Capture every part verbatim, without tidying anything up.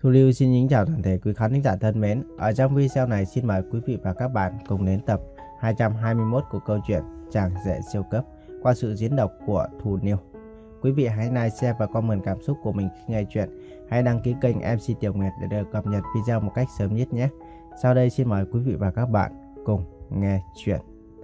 Thu Lưu xin kính chào toàn thể quý khán thính giả thân mến. Ở trong video này xin mời quý vị và các bạn cùng đến tập hai trăm hai mươi mốt của câu chuyện Chàng rể siêu cấp qua sự diễn đọc của Thu Lưu. Quý vị hãy like, share và comment cảm xúc của mình khi nghe chuyện. Hãy đăng ký kênh em xê Tiểu Nguyệt để được cập nhật video một cách sớm nhất nhé. Sau đây xin mời quý vị và các bạn cùng nghe chuyện.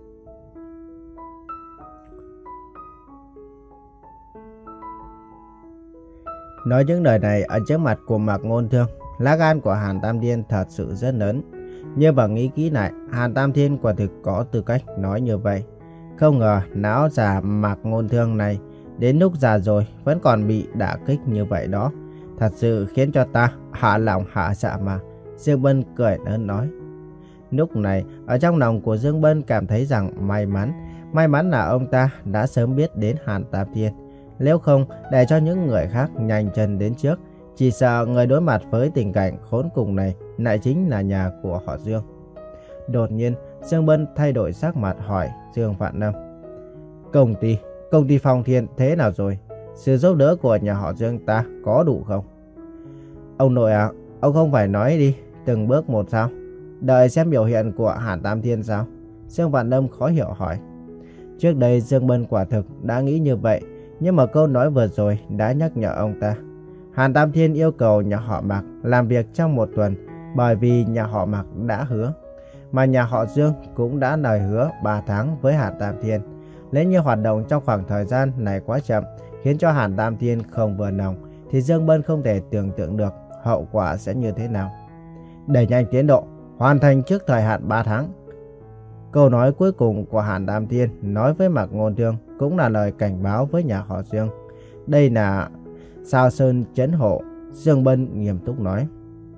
Nói những lời này ở trước mặt của Mạc Ngôn Thương, lá gan của Hàn Tam Thiên thật sự rất lớn. Nhưng mà nghĩ kỹ lại, Hàn Tam Thiên quả thực có tư cách nói như vậy. Không ngờ não già Mạc Ngôn Thương này đến lúc già rồi vẫn còn bị đả kích như vậy đó. Thật sự khiến cho ta hạ lòng hạ dạ mà. Dương Bân cười lớn nói. Lúc này ở trong lòng của Dương Bân cảm thấy rằng may mắn. May mắn là ông ta đã sớm biết đến Hàn Tam Thiên. Nếu không để cho những người khác nhanh chân đến trước, chỉ sợ người đối mặt với tình cảnh khốn cùng này lại chính là nhà của họ Dương. Đột nhiên Dương Bân thay đổi sắc mặt hỏi Dương Vạn Lâm. Công ty, công ty Phong Thiên thế nào rồi? Sự giúp đỡ của nhà họ Dương ta có đủ không? Ông nội à, ông không phải nói đi từng bước một sao? Đợi xem biểu hiện của Hàn Tam Thiên sao? Dương Vạn Lâm khó hiểu hỏi. Trước đây Dương Bân quả thực đã nghĩ như vậy, nhưng mà câu nói vừa rồi đã nhắc nhở ông ta. Hàn Tam Thiên yêu cầu nhà họ Mạc làm việc trong một tuần, bởi vì nhà họ Mạc đã hứa. Mà nhà họ Dương cũng đã lời hứa ba tháng với Hàn Tam Thiên. Nếu như hoạt động trong khoảng thời gian này quá chậm, khiến cho Hàn Tam Thiên không vừa lòng, thì Dương Bân không thể tưởng tượng được hậu quả sẽ như thế nào. Đẩy nhanh tiến độ, hoàn thành trước thời hạn ba tháng. Câu nói cuối cùng của Hàn Tam Thiên nói với Mạc Ngôn Thương cũng là lời cảnh báo với nhà họ Dương. Đây là Sao Sơn Trấn Hộ, Dương Bân nghiêm túc nói.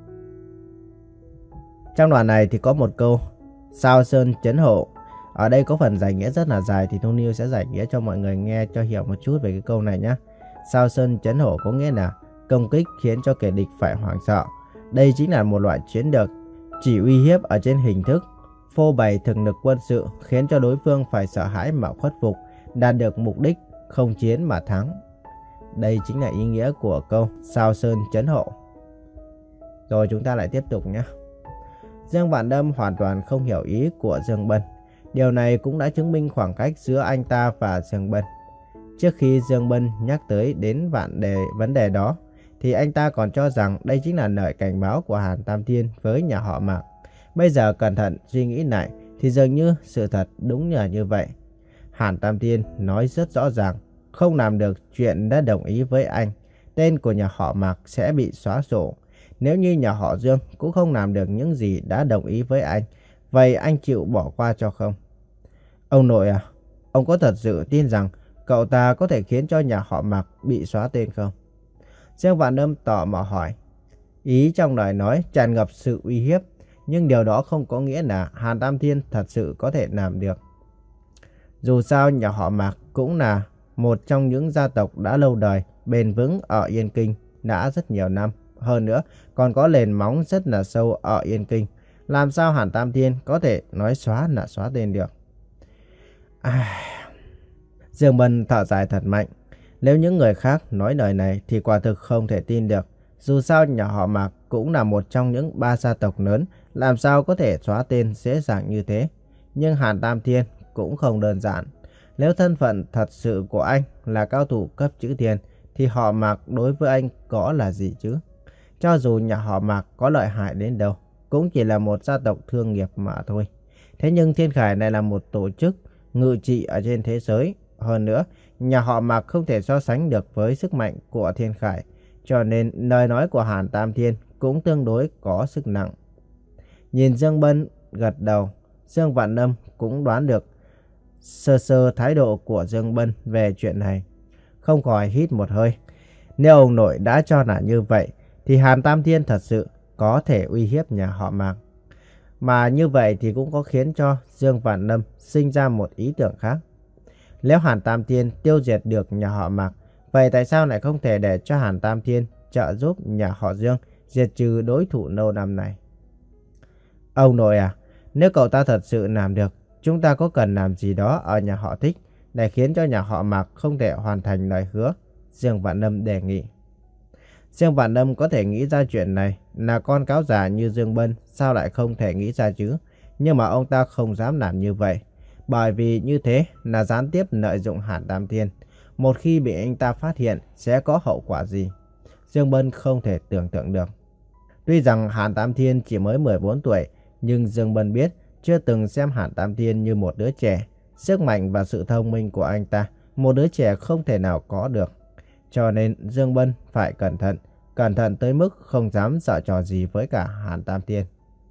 Trong đoạn này thì có một câu Sao Sơn Trấn Hộ. Ở đây có phần giải nghĩa rất là dài, thì Thu Lưu sẽ giải nghĩa cho mọi người nghe cho hiểu một chút về cái câu này nhé. Sao Sơn Trấn Hộ có nghĩa là công kích khiến cho kẻ địch phải hoảng sợ. Đây chính là một loại chiến lược chỉ uy hiếp ở trên hình thức, phô bày thực lực quân sự khiến cho đối phương phải sợ hãi mà khuất phục, đạt được mục đích không chiến mà thắng. Đây chính là ý nghĩa của câu Sao Sơn Trấn Hộ. Rồi chúng ta lại tiếp tục nhé. Dương Vạn Lâm hoàn toàn không hiểu ý của Dương Bân. Điều này cũng đã chứng minh khoảng cách giữa anh ta và Dương Bân. Trước khi Dương Bân nhắc tới đến vạn đề vấn đề đó, thì anh ta còn cho rằng đây chính là lời cảnh báo của Hàn Tam Thiên với nhà họ Mạc. Bây giờ cẩn thận suy nghĩ lại thì dường như sự thật đúng là như vậy. Hàn Tam Thiên nói rất rõ ràng, không làm được chuyện đã đồng ý với anh, tên của nhà họ Mạc sẽ bị xóa sổ. Nếu như nhà họ Dương cũng không làm được những gì đã đồng ý với anh, vậy anh chịu bỏ qua cho không? Ông nội à, ông có thật sự tin rằng cậu ta có thể khiến cho nhà họ Mạc bị xóa tên không? Dương Vạn Lâm tò mò hỏi. Ý trong lời nói tràn ngập sự uy hiếp, nhưng điều đó không có nghĩa là Hàn Tam Thiên thật sự có thể làm được. Dù sao nhà họ Mạc cũng là một trong những gia tộc đã lâu đời, bền vững ở Yên Kinh đã rất nhiều năm. Hơn nữa còn có nền móng rất là sâu ở Yên Kinh. Làm sao Hàn Tam Thiên có thể nói xóa là xóa tên được? À... Dương Bân thở dài thật mạnh. Nếu những người khác nói lời này thì quả thực không thể tin được. Dù sao nhà họ Mạc cũng là một trong những ba gia tộc lớn, làm sao có thể xóa tên dễ dàng như thế. Nhưng Hàn Tam Thiên cũng không đơn giản. Nếu thân phận thật sự của anh là cao thủ cấp chữ thiên, thì họ Mạc đối với anh có là gì chứ? Cho dù nhà họ Mạc có lợi hại đến đâu, cũng chỉ là một gia tộc thương nghiệp mà thôi. Thế nhưng Thiên Khải này là một tổ chức ngự trị ở trên thế giới. Hơn nữa, nhà họ Mạc không thể so sánh được với sức mạnh của Thiên Khải. Cho nên lời nói của Hàn Tam Thiên cũng tương đối có sức nặng. Nhìn Dương Bân gật đầu, Dương Vạn Lâm cũng đoán được sơ sơ thái độ của Dương Bân về chuyện này. Không khỏi hít một hơi. Nếu ông nội đã cho là như vậy, thì Hàn Tam Thiên thật sự có thể uy hiếp nhà họ Mạc. Mà như vậy thì cũng có khiến cho Dương Vạn Lâm sinh ra một ý tưởng khác. Nếu Hàn Tam Thiên tiêu diệt được nhà họ Mạc, vậy tại sao lại không thể để cho Hàn Tam Thiên trợ giúp nhà họ Dương diệt trừ đối thủ lâu năm này? Ông nội à, nếu cậu ta thật sự làm được, chúng ta có cần làm gì đó ở nhà họ Thích để khiến cho nhà họ Mạc không thể hoàn thành lời hứa? Dương Vạn Lâm đề nghị. Dương Vạn Lâm có thể nghĩ ra chuyện này, là con cáo già như Dương Bân sao lại không thể nghĩ ra chứ? Nhưng mà ông ta không dám làm như vậy, bởi vì như thế là gián tiếp lợi dụng Hàn Tam Thiên. Một khi bị anh ta phát hiện sẽ có hậu quả gì? Dương Bân không thể tưởng tượng được. Tuy rằng Hàn Tam Thiên chỉ mới mười bốn tuổi, nhưng Dương Bân biết chưa từng xem Hàn Tam Thiên như một đứa trẻ. Sức mạnh và sự thông minh của anh ta, một đứa trẻ không thể nào có được. Cho nên Dương Bân phải cẩn thận, cẩn thận tới mức không dám giở trò gì với cả Hàn Tam Thiên.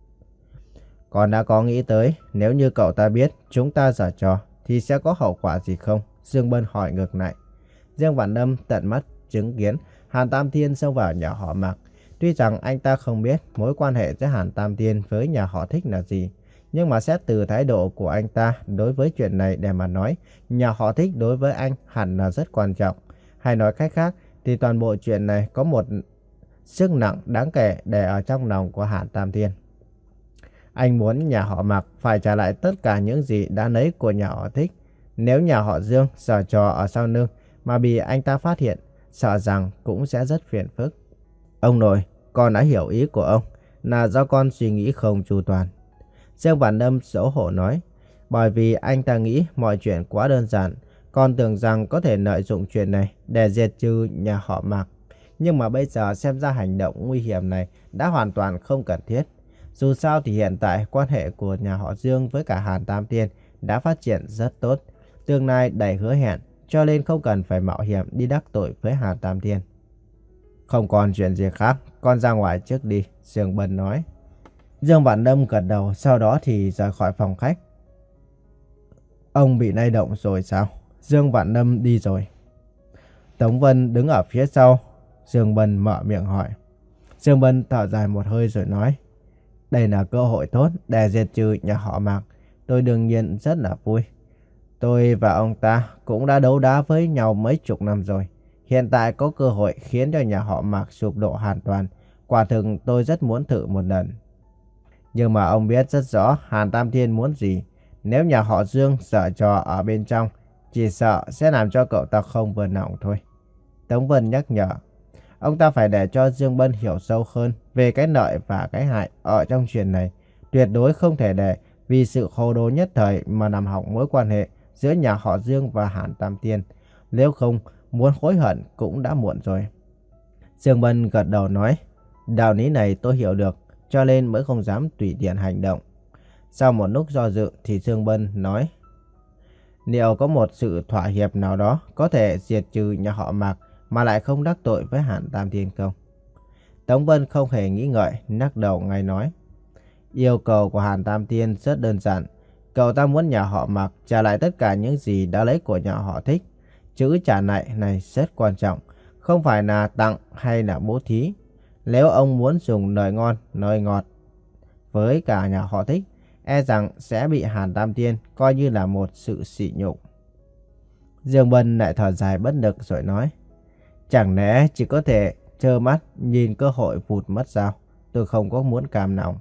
Còn đã có nghĩ tới nếu như cậu ta biết chúng ta giở trò thì sẽ có hậu quả gì không? Dương Bân hỏi ngược lại. Dương Vạn Lâm tận mắt chứng kiến Hàn Tam Thiên xông vào nhà họ Mạc. Tuy rằng anh ta không biết mối quan hệ giữa Hàn Tam Thiên với nhà họ Thích là gì, nhưng mà xét từ thái độ của anh ta đối với chuyện này để mà nói, nhà họ Thích đối với anh hẳn là rất quan trọng. Hay nói cách khác thì toàn bộ chuyện này có một sức nặng đáng kể để ở trong lòng của Hàn Tam Thiên. Anh muốn nhà họ Mạc phải trả lại tất cả những gì đã lấy của nhà họ Thích. Nếu nhà họ Dương giở trò ở sau lưng mà bị anh ta phát hiện, sợ rằng cũng sẽ rất phiền phức. Ông nội, con đã hiểu ý của ông, là do con suy nghĩ không chu toàn. Dương Vạn Lâm xấu hổ nói, bởi vì anh ta nghĩ mọi chuyện quá đơn giản, con tưởng rằng có thể lợi dụng chuyện này để diệt trừ nhà họ Mạc. Nhưng mà bây giờ xem ra hành động nguy hiểm này đã hoàn toàn không cần thiết. Dù sao thì hiện tại quan hệ của nhà họ Dương với cả Hàn Tam Thiên đã phát triển rất tốt, tương lai đầy hứa hẹn, cho nên không cần phải mạo hiểm đi đắc tội với Hàn Tam Thiên. Không còn chuyện gì khác, con ra ngoài trước đi, Dương Bân nói. Dương Vạn Lâm gật đầu, sau đó thì rời khỏi phòng khách. Ông bị lay động rồi sao? Dương Vạn Lâm đi rồi. Tống Vân đứng ở phía sau. Dương Bân mở miệng hỏi. Dương Bân thở dài một hơi rồi nói, đây là cơ hội tốt để diệt trừ nhà họ Mạc. Tôi đương nhiên rất là vui. Tôi và ông ta cũng đã đấu đá với nhau mấy chục năm rồi. Hiện tại có cơ hội khiến cho nhà họ Mạc sụp đổ hoàn toàn. Quả thực tôi rất muốn thử một lần. Nhưng mà ông biết rất rõ Hàn Tam Thiên muốn gì. Nếu nhà họ Dương giở trò ở bên trong, chỉ sợ sẽ làm cho cậu ta không vừa lòng thôi. Tống Vân nhắc nhở. Ông ta phải để cho Dương Bân hiểu sâu hơn về cái lợi và cái hại ở trong chuyện này. Tuyệt đối không thể để vì sự hồ đồ nhất thời mà làm hỏng mối quan hệ giữa nhà họ Dương và Hàn Tam Thiên. Nếu không, muốn hối hận cũng đã muộn rồi. Dương Bân gật đầu nói, đạo lý này tôi hiểu được, cho nên mới không dám tùy tiện hành động. Sau một lúc do dự thì Dương Bân nói, liệu có một sự thỏa hiệp nào đó có thể diệt trừ nhà họ Mạc mà lại không đắc tội với Hàn Tam Thiên không? Tống Vân không hề nghĩ ngợi, lắc đầu ngay nói, yêu cầu của Hàn Tam Thiên rất đơn giản. Cậu ta muốn nhà họ Mạc trả lại tất cả những gì đã lấy của nhà họ Thích. Chữ trả lại này rất quan trọng, không phải là tặng hay là bố thí. Nếu ông muốn dùng lời ngon, lời ngọt với cả nhà họ Thích, e rằng sẽ bị Hàn Tam Thiên coi như là một sự sỉ nhục. Dương Bân lại thở dài bất lực rồi nói, chẳng lẽ chỉ có thể trơ mắt nhìn cơ hội vụt mất sao? Tôi không có muốn cam lòng.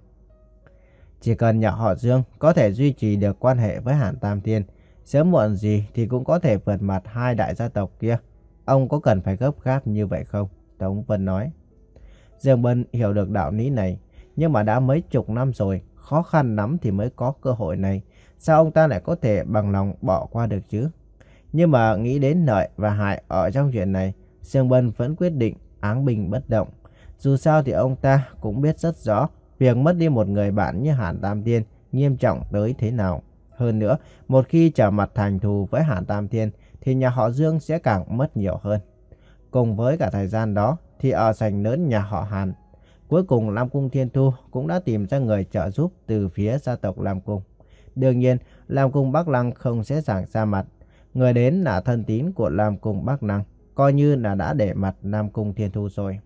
Chỉ cần nhà họ Dương có thể duy trì được quan hệ với Hàn Tam Thiên, sớm muộn gì thì cũng có thể vượt mặt hai đại gia tộc kia. Ông có cần phải gấp gáp như vậy không? Tống Vân nói. Dương Bân hiểu được đạo lý này, nhưng mà đã mấy chục năm rồi, khó khăn lắm thì mới có cơ hội này. Sao ông ta lại có thể bằng lòng bỏ qua được chứ? Nhưng mà nghĩ đến lợi và hại ở trong chuyện này, Dương Bân vẫn quyết định áng binh bất động. Dù sao thì ông ta cũng biết rất rõ việc mất đi một người bạn như Hàn Tam Thiên nghiêm trọng tới thế nào. Hơn nữa, một khi trở mặt thành thù với Hàn Tam Thiên thì nhà họ Dương sẽ càng mất nhiều hơn. Cùng với cả thời gian đó thì ở sảnh lớn nhà họ Hàn, cuối cùng Lam Cung Thiên Thu cũng đã tìm ra người trợ giúp từ phía gia tộc Lam Cung. Đương nhiên, Lam Cung Bắc Lăng không dễ dàng ra mặt. Người đến là thân tín của Lam Cung Bắc Lăng, coi như là đã để mặt Lam Cung Thiên Thu rồi.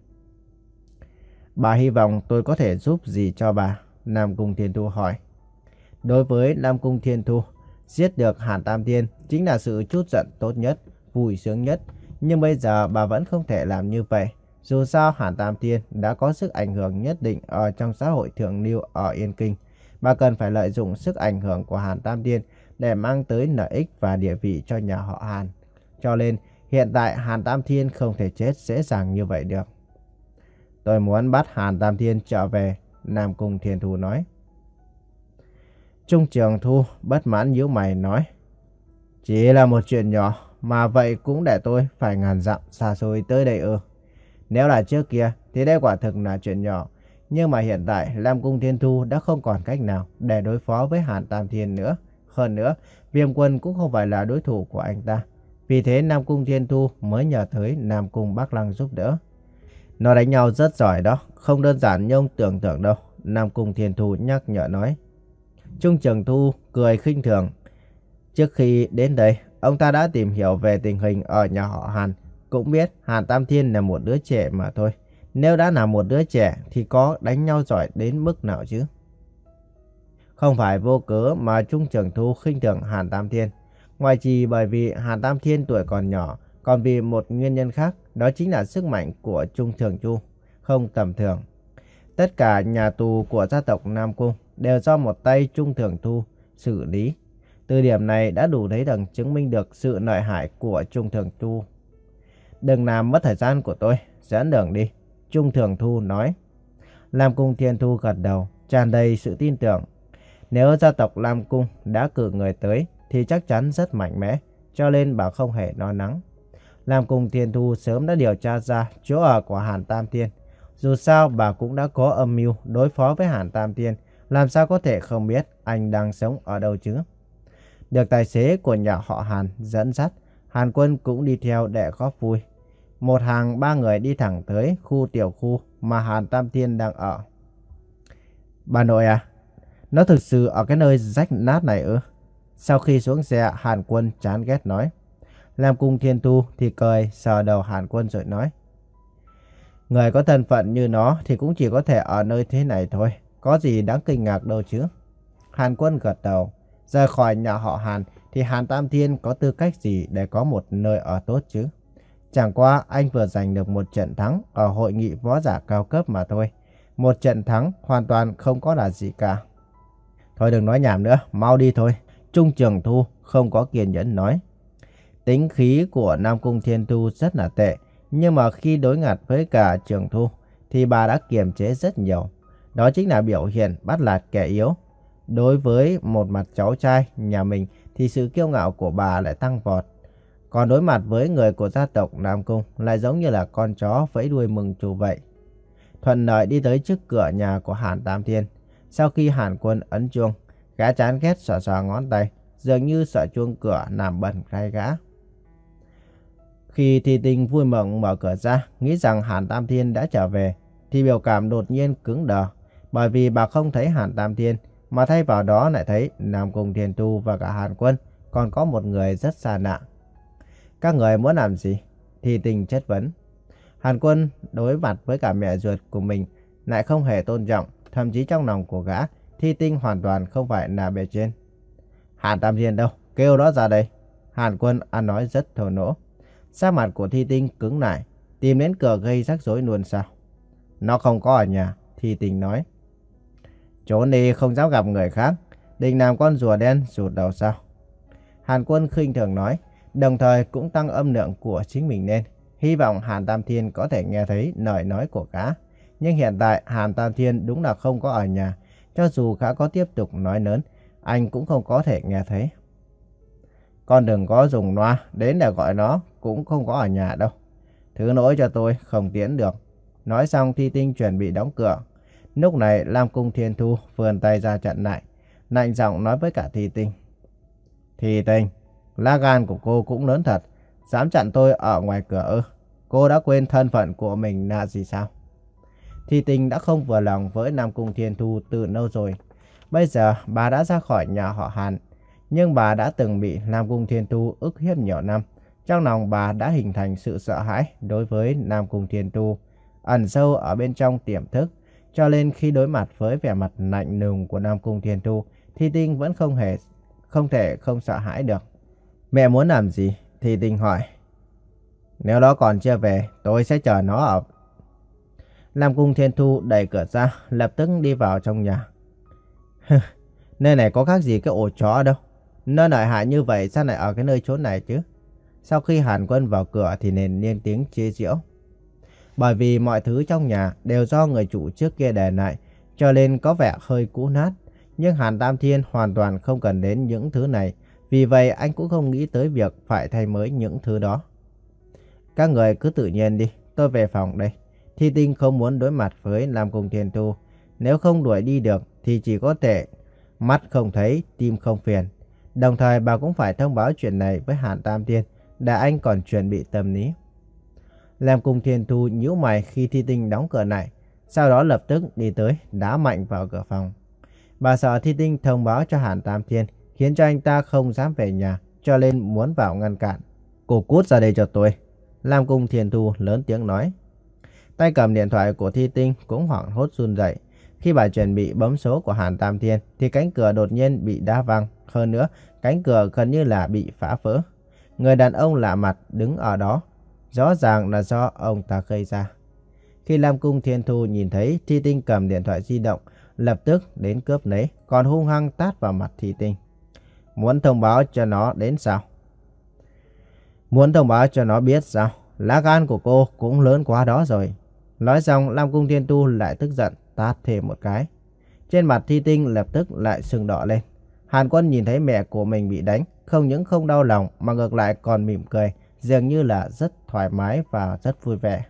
Bà hy vọng tôi có thể giúp gì cho bà? Lam Cung Thiên Thu hỏi. Đối với Lam Cung Thiên Thu, giết được Hàn Tam Thiên chính là sự trút giận tốt nhất, vui sướng nhất. Nhưng bây giờ bà vẫn không thể làm như vậy. Dù sao Hàn Tam Thiên đã có sức ảnh hưởng nhất định ở trong xã hội thượng lưu ở Yên Kinh. Bà cần phải lợi dụng sức ảnh hưởng của Hàn Tam Thiên để mang tới lợi ích và địa vị cho nhà họ Hàn. Cho nên hiện tại Hàn Tam Thiên không thể chết dễ dàng như vậy được. Tôi muốn bắt Hàn Tam Thiên trở về, Nam Cung Thiên Thu nói. Trung Trường Thu bất mãn nhíu mày nói. Chỉ là một chuyện nhỏ, mà vậy cũng để tôi phải ngàn dặm xa xôi tới đây ư? Nếu là trước kia thì đây quả thực là chuyện nhỏ. Nhưng mà hiện tại Nam Cung Thiên Thu đã không còn cách nào để đối phó với Hàn Tam Thiên nữa. Hơn nữa, Viêm Quân cũng không phải là đối thủ của anh ta. Vì thế Nam Cung Thiên Thu mới nhờ tới Nam Cung Bắc Lăng giúp đỡ. Nó đánh nhau rất giỏi đó, không đơn giản như ông tưởng tượng đâu, Nam Cung Thiên Thu nhắc nhở nói. Trung Trường Thu cười khinh thường. Trước khi đến đây, ông ta đã tìm hiểu về tình hình ở nhà họ Hàn. Cũng biết Hàn Tam Thiên là một đứa trẻ mà thôi. Nếu đã là một đứa trẻ thì có đánh nhau giỏi đến mức nào chứ? Không phải vô cớ mà Trung Trường Thu khinh thường Hàn Tam Thiên. Ngoài chỉ bởi vì Hàn Tam Thiên tuổi còn nhỏ, còn vì một nguyên nhân khác, đó chính là sức mạnh của Trung Trường Thu không tầm thường. Tất cả nhà tù của gia tộc Nam Cung đều do một tay Trung Trường Thu xử lý. Từ điểm này đã đủ thấy rằng chứng minh được sự lợi hại của Trung Trường Thu. Đừng làm mất thời gian của tôi, dẫn đường đi, Trung Trường Thu nói. Nam Cung Thiên Thu gật đầu, tràn đầy sự tin tưởng. Nếu gia tộc Nam Cung đã cử người tới thì chắc chắn rất mạnh mẽ, cho nên bà không hề lo lắng. Nam Cung Thiên Thu sớm đã điều tra ra chỗ ở của Hàn Tam Thiên. Dù sao bà cũng đã có âm mưu đối phó với Hàn Tam Thiên, làm sao có thể không biết anh đang sống ở đâu chứ? Được tài xế của nhà họ Hàn dẫn dắt, Hàn Quân cũng đi theo để góp vui. Một hàng ba người đi thẳng tới khu tiểu khu mà Hàn Tam Thiên đang ở. Bà nội à, nó thực sự ở cái nơi rách nát này ư? Sau khi xuống xe, Hàn Quân chán ghét nói. Nam Cung Thiên Thu thì cười sờ đầu Hàn Quân rồi nói. Người có thân phận như nó thì cũng chỉ có thể ở nơi thế này thôi. Có gì đáng kinh ngạc đâu chứ? Hàn Quân gật đầu. Rời khỏi nhà họ Hàn thì Hàn Tam Thiên có tư cách gì để có một nơi ở tốt chứ? Chẳng qua anh vừa giành được một trận thắng ở hội nghị võ giả cao cấp mà thôi. Một trận thắng hoàn toàn không có là gì cả. Thôi đừng nói nhảm nữa, mau đi thôi. Trung Trường Thu không có kiên nhẫn nói. Tính khí của Nam Cung Thiên Thu rất là tệ. Nhưng mà khi đối ngặt với cả Trường Thu thì bà đã kiềm chế rất nhiều. Đó chính là biểu hiện bắt nạt kẻ yếu. Đối với một mặt cháu trai nhà mình thì sự kiêu ngạo của bà lại tăng vọt. Còn đối mặt với người của gia tộc Nam Cung lại giống như là con chó vẫy đuôi mừng chủ vậy. Thuận lợi đi tới trước cửa nhà của Hàn Tam Thiên. Sau khi Hàn Quân ấn chuông, gã chán ghét xòa xòa ngón tay, dường như sợ chuông cửa làm bẩn tay gã. Khi Thi Tinh vui mừng mở cửa ra, nghĩ rằng Hàn Tam Thiên đã trở về, thì biểu cảm đột nhiên cứng đờ, bởi vì bà không thấy Hàn Tam Thiên, mà thay vào đó lại thấy Nam Cung Thiên Thu và cả Hàn Quân, còn có một người rất xa lạ. Các người muốn làm gì? Thi Tinh chất vấn. Hàn Quân đối mặt với cả mẹ ruột của mình lại không hề tôn trọng, thậm chí trong lòng của gã, Thi Tinh hoàn toàn không phải là bề trên. Hàn Tam Thiên đâu? Kêu đó ra đây. Hàn Quân ăn nói rất thô lỗ. Sắc mặt của Thi Tinh cứng lại, tìm đến cửa gây rắc rối luôn sao? Nó không có ở nhà, Thi Tinh nói. Trốn đi không dám gặp người khác, định làm con rùa đen rụt đầu sao? Hàn Quân khinh thường nói, đồng thời cũng tăng âm lượng của chính mình lên, hy vọng Hàn Tam Thiên có thể nghe thấy lời nói của gã. Nhưng hiện tại Hàn Tam Thiên đúng là không có ở nhà, cho dù gã có tiếp tục nói lớn, anh cũng không có thể nghe thấy. Con đừng có dùng loa đến để gọi nó, cũng không có ở nhà đâu. Thứ lỗi cho tôi không tiến được. Nói xong Thi Tinh chuẩn bị đóng cửa. Lúc này Nam Cung Thiên Thu vươn tay ra chặn lại, lạnh giọng nói với cả Thi Tinh. Thi Tinh, lá gan của cô cũng lớn thật, dám chặn tôi ở ngoài cửa ư? Cô đã quên thân phận của mình là gì sao? Thi Tinh đã không vừa lòng với Nam Cung Thiên Thu từ lâu rồi. Bây giờ bà đã ra khỏi nhà họ Hàn, nhưng bà đã từng bị Nam Cung Thiên Thu ức hiếp nhiều năm. Trong lòng bà đã hình thành sự sợ hãi đối với Nam Cung Thiên Thu, ẩn sâu ở bên trong tiềm thức. Cho nên khi đối mặt với vẻ mặt lạnh lùng của Nam Cung Thiên Thu, Thi Tinh vẫn không hề không thể không sợ hãi được. Mẹ muốn làm gì? Thi Tinh hỏi. Nếu nó còn chưa về, tôi sẽ chờ nó ở. Nam Cung Thiên Thu đẩy cửa ra, lập tức đi vào trong nhà. Nơi này có khác gì cái ổ chó đâu. Nơi lợi hại như vậy sao lại ở cái nơi chốn này chứ? Sau khi Hàn Quân vào cửa thì nên lên tiếng chế giễu. Bởi vì mọi thứ trong nhà đều do người chủ trước kia để lại, cho nên có vẻ hơi cũ nát. Nhưng Hàn Tam Thiên hoàn toàn không cần đến những thứ này. Vì vậy anh cũng không nghĩ tới việc phải thay mới những thứ đó. Các người cứ tự nhiên đi, tôi về phòng đây. Thi Tinh không muốn đối mặt với Lam Cung Thiên Thu. Nếu không đuổi đi được thì chỉ có thể mắt không thấy, tim không phiền. Đồng thời bà cũng phải thông báo chuyện này với Hàn Tam Thiên, để anh còn chuẩn bị tâm lý. Lam Cung Thiên Thu nhíu mày khi Thi Tinh đóng cửa lại, sau đó lập tức đi tới đá mạnh vào cửa phòng. Bà sợ Thi Tinh thông báo cho Hàn Tam Thiên, khiến cho anh ta không dám về nhà, cho nên muốn vào ngăn cản. Cô cút ra đây cho tôi. Lam Cung Thiên Thu lớn tiếng nói. Tay cầm điện thoại của Thi Tinh cũng hoảng hốt run rẩy. Khi bà chuẩn bị bấm số của Hàn Tam Thiên thì cánh cửa đột nhiên bị đá văng. Hơn nữa, cánh cửa gần như là bị phá vỡ. Người đàn ông lạ mặt đứng ở đó, rõ ràng là do ông ta gây ra. Khi Lam Cung Thiên Thu nhìn thấy Thi Tinh cầm điện thoại di động, lập tức đến cướp lấy, còn hung hăng tát vào mặt Thi Tinh. Muốn thông báo cho nó đến sao? Muốn thông báo cho nó biết sao? Lá gan của cô cũng lớn quá đó rồi. Nói xong, Lam Cung Thiên Thu lại tức giận tát thêm một cái. Trên mặt Thi Tinh lập tức lại sưng đỏ lên. Hàn Quân nhìn thấy mẹ của mình bị đánh, không những không đau lòng mà ngược lại còn mỉm cười, dường như là rất thoải mái và rất vui vẻ.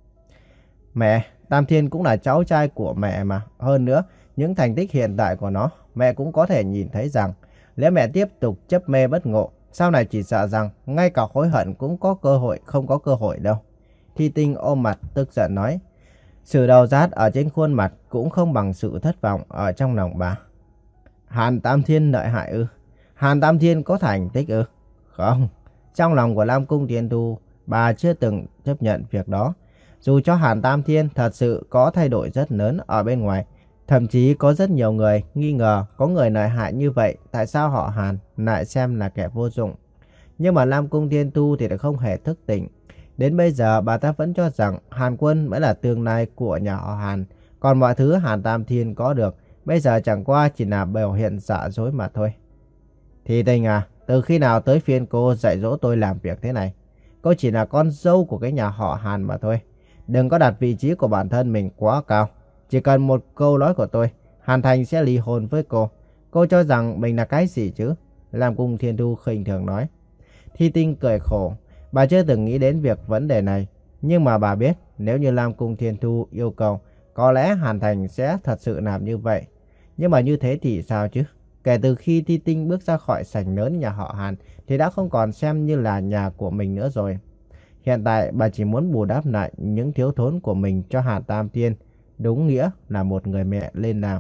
Mẹ, Tam Thiên cũng là cháu trai của mẹ mà. Hơn nữa, những thành tích hiện tại của nó, mẹ cũng có thể nhìn thấy rằng nếu mẹ tiếp tục chấp mê bất ngộ, sau này chỉ sợ rằng ngay cả hối hận cũng có cơ hội không có cơ hội đâu. Thi Tinh ôm mặt tức giận nói. Sự đau rát ở trên khuôn mặt cũng không bằng sự thất vọng ở trong lòng bà. Hàn Tam Thiên lợi hại ư? Hàn Tam Thiên có thành tích ư? Không. Trong lòng của Lam Cung Thiên Thu, bà chưa từng chấp nhận việc đó. Dù cho Hàn Tam Thiên thật sự có thay đổi rất lớn ở bên ngoài, thậm chí có rất nhiều người nghi ngờ có người lợi hại như vậy, tại sao họ Hàn lại xem là kẻ vô dụng. Nhưng mà Lam Cung Thiên Thu thì lại không hề thức tỉnh. Đến bây giờ bà ta vẫn cho rằng Hàn Quân mới là tương lai của nhà họ Hàn. Còn mọi thứ Hàn Tam Thiên có được bây giờ chẳng qua chỉ là biểu hiện giả dối mà thôi. Thi Tinh à, từ khi nào tới phiên cô dạy dỗ tôi làm việc thế này? Cô chỉ là con dâu của cái nhà họ Hàn mà thôi. Đừng có đặt vị trí của bản thân mình quá cao. Chỉ cần một câu nói của tôi, Hàn Thành sẽ ly hôn với cô. Cô cho rằng mình là cái gì chứ? Lam Cung Thiên Thu khinh thường nói. Thi Tinh cười khổ. Bà chưa từng nghĩ đến việc vấn đề này. Nhưng mà bà biết nếu như Lam Cung Thiên Thu yêu cầu, có lẽ Hàn Thành sẽ thật sự làm như vậy. Nhưng mà như thế thì sao chứ? Kể từ khi Thi Tinh bước ra khỏi sảnh lớn nhà họ Hàn thì đã không còn xem như là nhà của mình nữa rồi. Hiện tại bà chỉ muốn bù đắp lại những thiếu thốn của mình cho Hàn Tam Thiên. Đúng nghĩa là một người mẹ lên làm.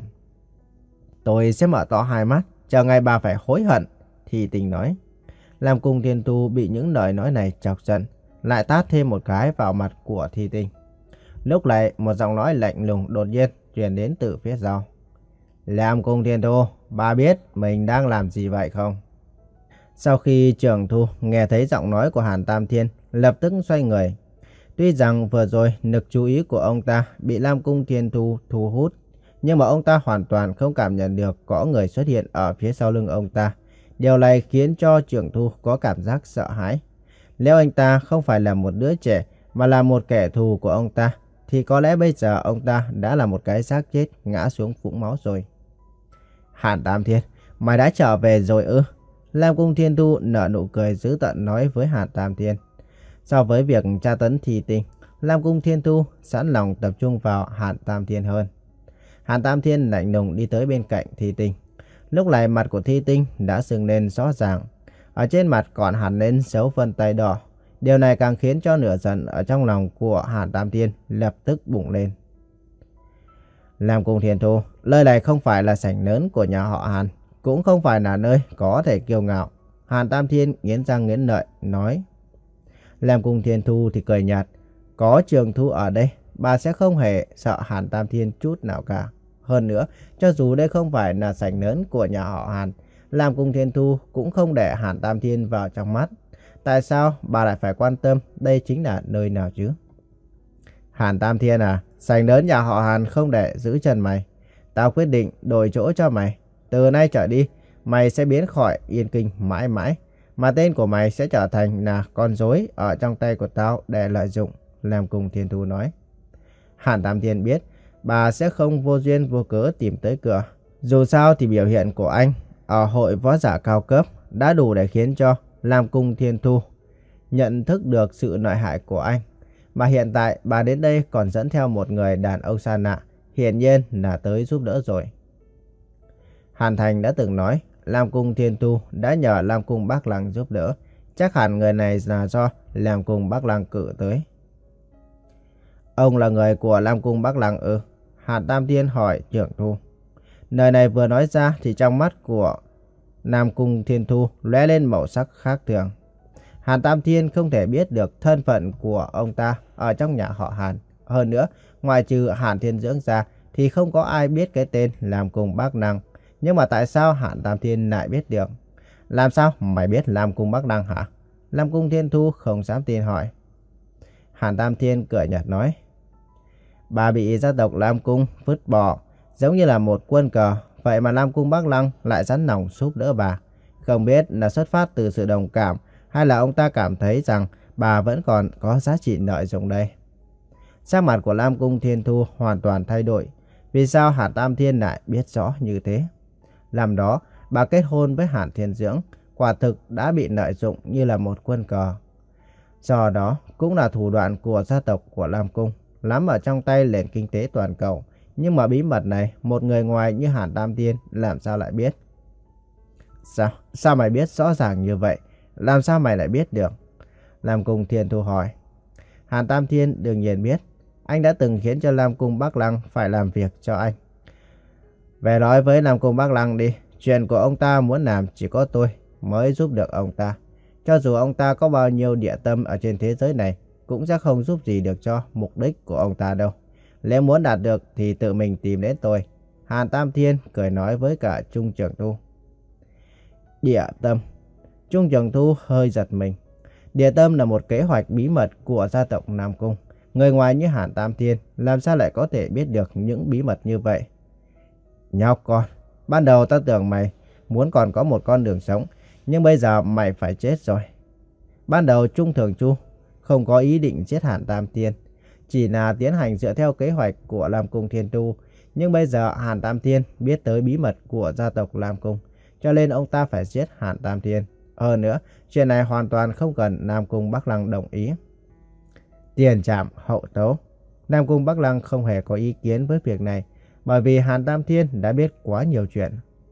Tôi sẽ mở to hai mắt, chờ ngày bà phải hối hận. Thi Tinh nói. Lam Cung Thiên Thu bị những lời nói này chọc giận, lại tát thêm một cái vào mặt của Thi Tinh. Lúc này một giọng nói lạnh lùng đột nhiên truyền đến từ phía sau. Lam Cung Thiên Thu, bà biết mình đang làm gì vậy không? Sau khi Trường Thu nghe thấy giọng nói của Hàn Tam Thiên, lập tức xoay người. Tuy rằng vừa rồi lực chú ý của ông ta bị Lam Cung Thiên Thu thu hút, nhưng mà ông ta hoàn toàn không cảm nhận được có người xuất hiện ở phía sau lưng ông ta. Điều này khiến cho Trường Thu có cảm giác sợ hãi. Nếu anh ta không phải là một đứa trẻ mà là một kẻ thù của ông ta, thì có lẽ bây giờ ông ta đã là một cái xác chết ngã xuống vũng máu rồi. Hàn Tam Thiên, mày đã trở về rồi ư? Lam Cung Thiên Thu nở nụ cười dữ tợn nói với Hàn Tam Thiên. So với việc tra tấn Thi Tinh, Lam Cung Thiên Thu sẵn lòng tập trung vào Hàn Tam Thiên hơn. Hàn Tam Thiên lạnh lùng đi tới bên cạnh Thi Tinh. Lúc này mặt của Thi Tinh đã sưng lên rõ ràng. Ở trên mặt còn hằn lên dấu vân tay đỏ. Điều này càng khiến cho lửa giận ở trong lòng của Hàn Tam Thiên lập tức bùng lên. Lam Cung Thiên Thu, nơi này không phải là sảnh lớn của nhà họ Hàn, cũng không phải là nơi có thể kiêu ngạo. Hàn Tam Thiên nghiến răng nghiến lợi nói. Lam Cung Thiên Thu thì cười nhạt. Có Trường Thu ở đây, bà sẽ không hề sợ Hàn Tam Thiên chút nào cả. Hơn nữa, cho dù đây không phải là sảnh lớn của nhà họ Hàn, Lam Cung Thiên Thu cũng không để Hàn Tam Thiên vào trong mắt. Tại sao bà lại phải quan tâm đây chính là nơi nào chứ? Hàn Tam Thiên à, sảnh lớn nhà họ Hàn không để giữ chân mày. Tao quyết định đổi chỗ cho mày. Từ nay trở đi, mày sẽ biến khỏi Yên Kinh mãi mãi. Mà tên của mày sẽ trở thành là con rối ở trong tay của tao để lợi dụng. Lam Cung Thiên Thu nói. Hàn Tam Thiên biết bà sẽ không vô duyên vô cớ tìm tới cửa. Dù sao thì biểu hiện của anh ở hội võ giả cao cấp đã đủ để khiến cho Lam Cung Thiên Thu nhận thức được sự lợi hại của anh. Mà hiện tại bà đến đây còn dẫn theo một người đàn ông xa lạ, hiển nhiên là tới giúp đỡ rồi. Hàn Thành đã từng nói Lam Cung Thiên Thu đã nhờ Lam Cung Bắc Lăng giúp đỡ. Chắc hẳn người này là do Lam Cung Bắc Lăng cử tới. Ông là người của Lam Cung Bắc Lăng ư? Hàn Tam Thiên hỏi Trường Thu. Lời này vừa nói ra thì trong mắt của Lam Cung Thiên Thu lóe lên màu sắc khác thường. Hàn Tam Thiên không thể biết được thân phận của ông ta ở trong nhà họ Hàn. Hơn nữa, ngoài trừ Hàn Thiên Dưỡng ra thì không có ai biết cái tên Lam Cung Bắc Lăng. Nhưng mà tại sao Hàn Tam Thiên lại biết được? Làm sao mày biết Lam Cung Bắc Lăng hả? Lam Cung Thiên Thu không dám tin hỏi. Hàn Tam Thiên cười nhạt nói. Bà bị gia tộc Lam Cung vứt bỏ giống như là một quân cờ. Vậy mà Lam Cung Bắc Lăng lại sẵn lòng giúp đỡ bà. Không biết là xuất phát từ sự đồng cảm hay là ông ta cảm thấy rằng bà vẫn còn có giá trị lợi dụng đây. Sắc mặt của Lam Cung Thiên Thu hoàn toàn thay đổi. Vì sao Hàn Tam Thiên lại biết rõ như thế? Làm đó, bà kết hôn với Hàn Thiên Dưỡng, quả thực đã bị lợi dụng như là một quân cờ. Do đó, cũng là thủ đoạn của gia tộc của Lam Cung, nắm ở trong tay nền kinh tế toàn cầu. Nhưng mà bí mật này, một người ngoài như Hàn Tam Thiên làm sao lại biết? Sao? Sao mày biết rõ ràng như vậy? Làm sao mày lại biết được? Lam Cung Thiên Thu hỏi. Hàn Tam Thiên đương nhiên biết. Anh đã từng khiến cho Lam Cung Bắc Lăng phải làm việc cho anh. Về nói với Lam Cung Bắc Lăng đi. Chuyện của ông ta muốn làm chỉ có tôi mới giúp được ông ta. Cho dù ông ta có bao nhiêu địa tâm ở trên thế giới này, cũng sẽ không giúp gì được cho mục đích của ông ta đâu. Nếu muốn đạt được thì tự mình tìm đến tôi. Hàn Tam Thiên cười nói với cả Trung Trường Thu. Địa tâm. Trung Trường Thu hơi giật mình. Địa tâm là một kế hoạch bí mật của gia tộc Nam Cung. Người ngoài như Hàn Tam Thiên làm sao lại có thể biết được những bí mật như vậy? Nhóc con, ban đầu ta tưởng mày muốn còn có một con đường sống, nhưng bây giờ mày phải chết rồi. Ban đầu Trung Thường Chu không có ý định giết Hàn Tam Thiên, chỉ là tiến hành dựa theo kế hoạch của Lam Cung Thiên Thu. Nhưng bây giờ Hàn Tam Thiên biết tới bí mật của gia tộc Lam Cung, cho nên ông ta phải giết Hàn Tam Thiên. Hơn nữa, chuyện này hoàn toàn không cần Nam Cung Bắc Lăng đồng ý. Tiền trảm hậu tấu. Nam Cung Bắc Lăng không hề có ý kiến với việc này, bởi vì Hàn Tam Thiên đã biết quá nhiều chuyện.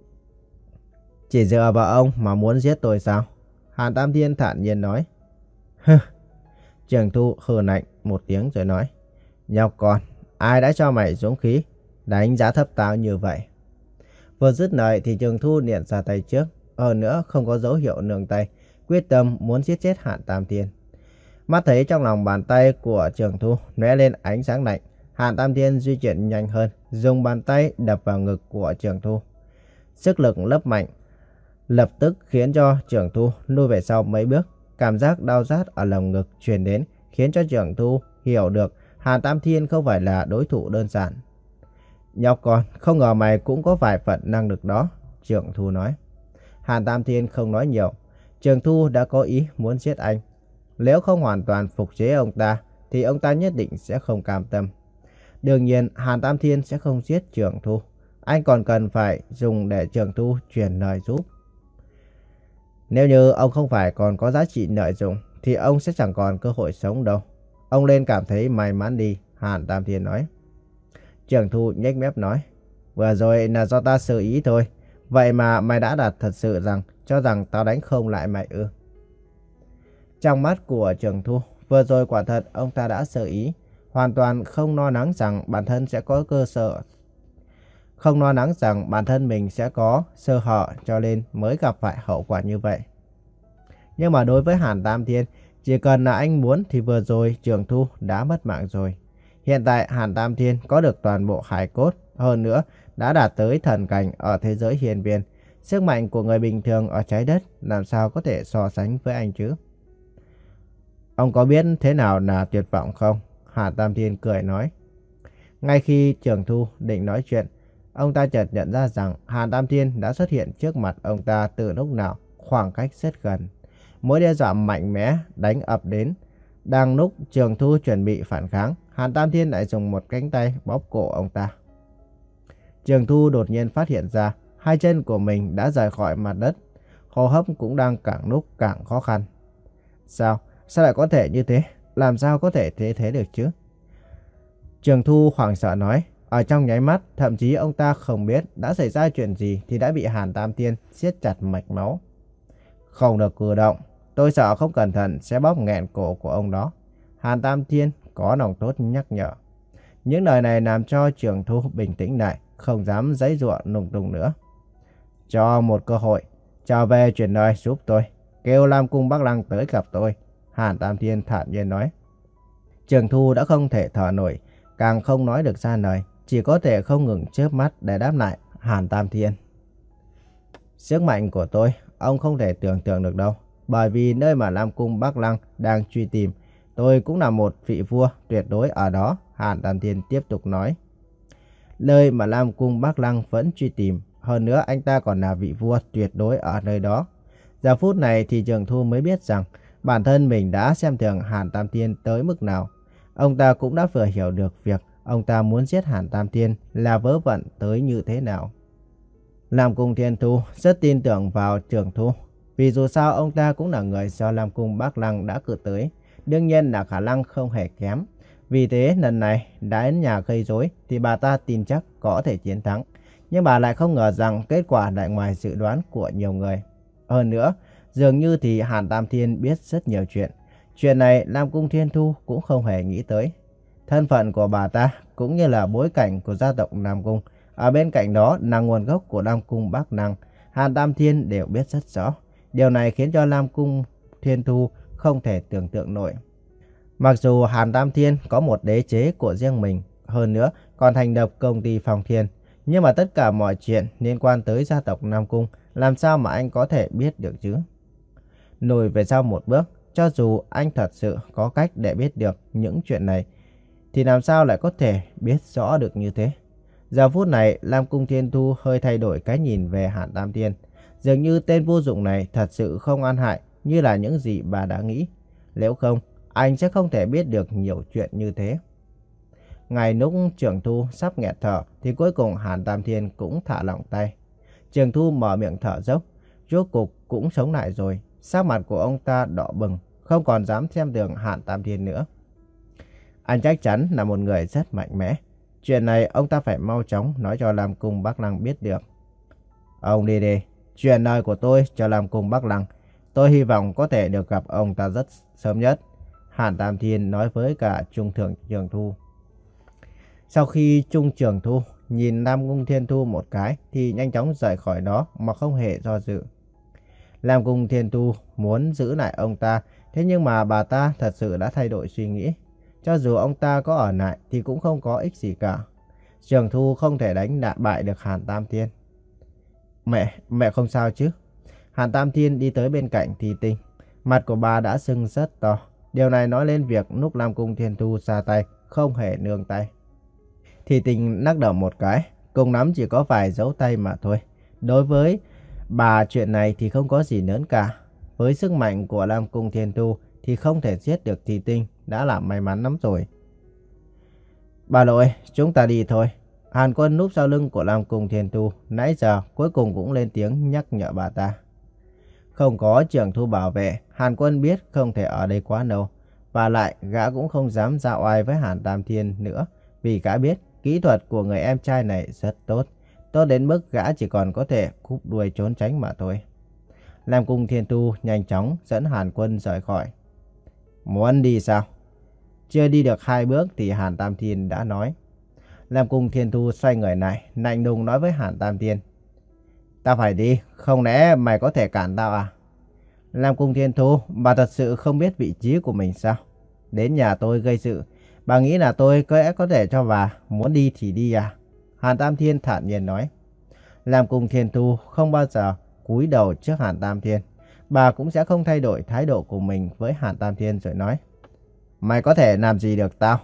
Chỉ dựa vào ông mà muốn giết tôi sao? Hàn Tam Thiên thản nhiên nói. Hừ. Trường Thu hừ lạnh một tiếng rồi nói. Nhóc con, ai đã cho mày dũng khí đánh giá thấp tao như vậy? Vừa dứt lời thì Trường Thu liền ra tay trước. Hơn nữa không có dấu hiệu nương tay, quyết tâm muốn giết chết Hàn Tam Thiên. Mắt thấy trong lòng bàn tay của Trường Thu lóe lên ánh sáng lạnh, Hàn Tam Thiên di chuyển nhanh hơn, dùng bàn tay đập vào ngực của Trường Thu. Sức lực lấp mạnh, lập tức khiến cho Trường Thu lùi về sau mấy bước. Cảm giác đau rát ở lồng ngực truyền đến, khiến cho Trường Thu hiểu được Hàn Tam Thiên không phải là đối thủ đơn giản. Nhóc con, không ngờ mày cũng có vài phần năng lực đó, Trường Thu nói. Hàn Tam Thiên không nói nhiều. Trường Thu đã có ý muốn giết anh. Nếu không hoàn toàn phục chế ông ta, thì ông ta nhất định sẽ không cam tâm. Đương nhiên, Hàn Tam Thiên sẽ không giết Trường Thu. Anh còn cần phải dùng để Trường Thu truyền lời giúp. Nếu như ông không phải còn có giá trị lợi dụng, thì ông sẽ chẳng còn cơ hội sống đâu. Ông nên cảm thấy may mắn đi, Hàn Tam Thiên nói. Trường Thu nhếch mép nói. Vừa rồi là do ta sơ ý thôi. Vậy mà mày đã đặt thật sự rằng cho rằng tao đánh không lại mày ư? Trong mắt của Trường Thu, vừa rồi quả thật ông ta đã sơ ý, hoàn toàn không lo lắng rằng bản thân sẽ có cơ sở, không lo lắng rằng bản thân mình sẽ có sơ hở, cho nên mới gặp phải hậu quả như vậy. Nhưng mà đối với Hàn Tam Thiên, chỉ cần là anh muốn thì vừa rồi Trường Thu đã mất mạng rồi. Hiện tại Hàn Tam Thiên có được toàn bộ hải cốt, hơn nữa đã đạt tới thần cảnh ở thế giới hiền viên. Sức mạnh của người bình thường ở trái đất làm sao có thể so sánh với anh chứ? Ông có biết thế nào là tuyệt vọng không? Hàn Tam Thiên cười nói. Ngay khi Trường Thu định nói chuyện, ông ta chợt nhận ra rằng Hàn Tam Thiên đã xuất hiện trước mặt ông ta từ lúc nào, khoảng cách rất gần. Mối đe dọa mạnh mẽ đánh ập đến, Đang lúc Trường Thu chuẩn bị phản kháng, Hàn Tam Thiên lại dùng một cánh tay bóp cổ ông ta. Trường Thu đột nhiên phát hiện ra hai chân của mình đã rời khỏi mặt đất, hô hấp cũng đang càng lúc càng khó khăn. Sao? Sao lại có thể như thế? Làm sao có thể thế thế được chứ? Trường Thu hoảng sợ nói. Ở trong nháy mắt, thậm chí ông ta không biết đã xảy ra chuyện gì thì đã bị Hàn Tam Thiên siết chặt mạch máu. Không được cử động, tôi sợ không cẩn thận sẽ bóp nghẹn cổ của ông đó. Hàn Tam Thiên có lòng tốt nhắc nhở. Những lời này làm cho Trường Thu bình tĩnh lại, không dám giãy giụa lung tung nữa. Cho một cơ hội, trở về chuyển lời giúp tôi, kêu Lam Cung Bắc Lăng tới gặp tôi, Hàn Tam Thiên thản nhiên nói. Trường Thu đã không thể thở nổi, càng không nói được ra lời, chỉ có thể không ngừng chớp mắt để đáp lại Hàn Tam Thiên. Sức mạnh của tôi, ông không thể tưởng tượng được đâu, bởi vì nơi mà Lam Cung Bắc Lăng đang truy tìm, tôi cũng là một vị vua tuyệt đối ở đó, Hàn Tam Thiên tiếp tục nói. Nơi mà Lam Cung Bắc Lăng vẫn truy tìm, hơn nữa anh ta còn là vị vua tuyệt đối ở nơi đó. Giờ phút này thì Trường Thu mới biết rằng bản thân mình đã xem thường Hàn Tam Thiên tới mức nào. Ông ta cũng đã vừa hiểu được việc ông ta muốn giết Hàn Tam Thiên là vớ vẩn tới như thế nào. Lam Cung Thiên Thu rất tin tưởng vào Trường Thu, vì dù sao ông ta cũng là người do Lam Cung Bắc Lăng đã cử tới, đương nhiên là khả năng không hề kém. Vì thế lần này đã đến nhà gây rối thì bà ta tin chắc có thể chiến thắng. Nhưng bà lại không ngờ rằng kết quả lại ngoài dự đoán của nhiều người. Hơn nữa, dường như thì Hàn Tam Thiên biết rất nhiều chuyện. Chuyện này Lam Cung Thiên Thu cũng không hề nghĩ tới. Thân phận của bà ta cũng như là bối cảnh của gia tộc Nam Cung, ở bên cạnh đó là nguồn gốc của Lam Cung Bắc Lăng, Hàn Tam Thiên đều biết rất rõ. Điều này khiến cho Lam Cung Thiên Thu không thể tưởng tượng nổi. Mặc dù Hàn Tam Thiên có một đế chế của riêng mình, hơn nữa còn thành lập công ty Phong Thiên, nhưng mà tất cả mọi chuyện liên quan tới gia tộc Nam Cung, làm sao mà anh có thể biết được chứ? Lùi về sau một bước, cho dù anh thật sự có cách để biết được những chuyện này, thì làm sao lại có thể biết rõ được như thế? Giờ phút này, Lam Cung Thiên Thu hơi thay đổi cái nhìn về Hàn Tam Thiên. Dường như tên vô dụng này thật sự không ăn hại như là những gì bà đã nghĩ. Nếu không, anh sẽ không thể biết được nhiều chuyện như thế. Ngày lúc Trường Thu sắp nghẹt thở thì cuối cùng Hàn Tam Thiên cũng thả lỏng tay. Trường Thu mở miệng thở dốc, rốt cục cũng sống lại rồi. Sắc mặt của ông ta đỏ bừng, không còn dám xem thường Hàn Tam Thiên nữa. Anh chắc chắn là một người rất mạnh mẽ. Chuyện này ông ta phải mau chóng nói cho Lam Cung Bắc Lăng biết được. Ông đi đi, truyền lời của tôi cho Lam Cung Bắc Lăng. Tôi hy vọng có thể được gặp ông ta rất sớm nhất, Hàn Tam Thiên nói với cả Trung Thượng Trường Thu. Sau khi Trung Trường Thu nhìn Lam Cung Thiên Thu một cái thì nhanh chóng rời khỏi đó mà không hề do dự. Lam Cung Thiên Thu muốn giữ lại ông ta, thế nhưng mà bà ta thật sự đã thay đổi suy nghĩ. Cho dù ông ta có ở lại thì cũng không có ích gì cả. Trường Thu không thể đánh đạ bại được Hàn Tam Thiên. Mẹ, mẹ không sao chứ? Hàn Tam Thiên đi tới bên cạnh Thi Tinh. Mặt của bà đã sưng rất to. Điều này nói lên việc lúc Lam Cung Thiên Thu ra tay không hề nương tay. Thi Tinh lắc đầu một cái, cùng lắm chỉ có vài dấu tay mà thôi. Đối với bà chuyện này thì không có gì lớn cả. Với sức mạnh của Lam Cung Thiên Thu thì không thể giết được Thi Tinh đã là may mắn lắm rồi. Bà nội, chúng ta đi thôi. Hàn Quân núp sau lưng của Lam Cung Thiên Thu nãy giờ cuối cùng cũng lên tiếng nhắc nhở bà ta. Không có Trường Thu bảo vệ, Hàn Quân biết không thể ở đây quá lâu. Và lại gã cũng không dám ra oai với Hàn Tam Thiên nữa, vì gã biết kỹ thuật của người em trai này rất tốt. Tốt đến mức gã chỉ còn có thể cúp đuôi trốn tránh mà thôi. Lam Cung Thiên Thu nhanh chóng dẫn Hàn Quân rời khỏi. Muốn đi sao? Chưa đi được hai bước thì Hàn Tam Thiên đã nói. Lam Cung Thiên Thu xoay người lại, lạnh lùng nói với Hàn Tam Thiên. Ta phải đi, không lẽ mày có thể cản tao à? Lam Cung Thiên Thu, bà thật sự không biết vị trí của mình sao? Đến nhà tôi gây sự, bà nghĩ là tôi có lẽ có thể cho bà, muốn đi thì đi à? Hàn Tam Thiên thản nhiên nói. Lam Cung Thiên Thu không bao giờ cúi đầu trước Hàn Tam Thiên. Bà cũng sẽ không thay đổi thái độ của mình với Hàn Tam Thiên rồi nói. Mày có thể làm gì được tao?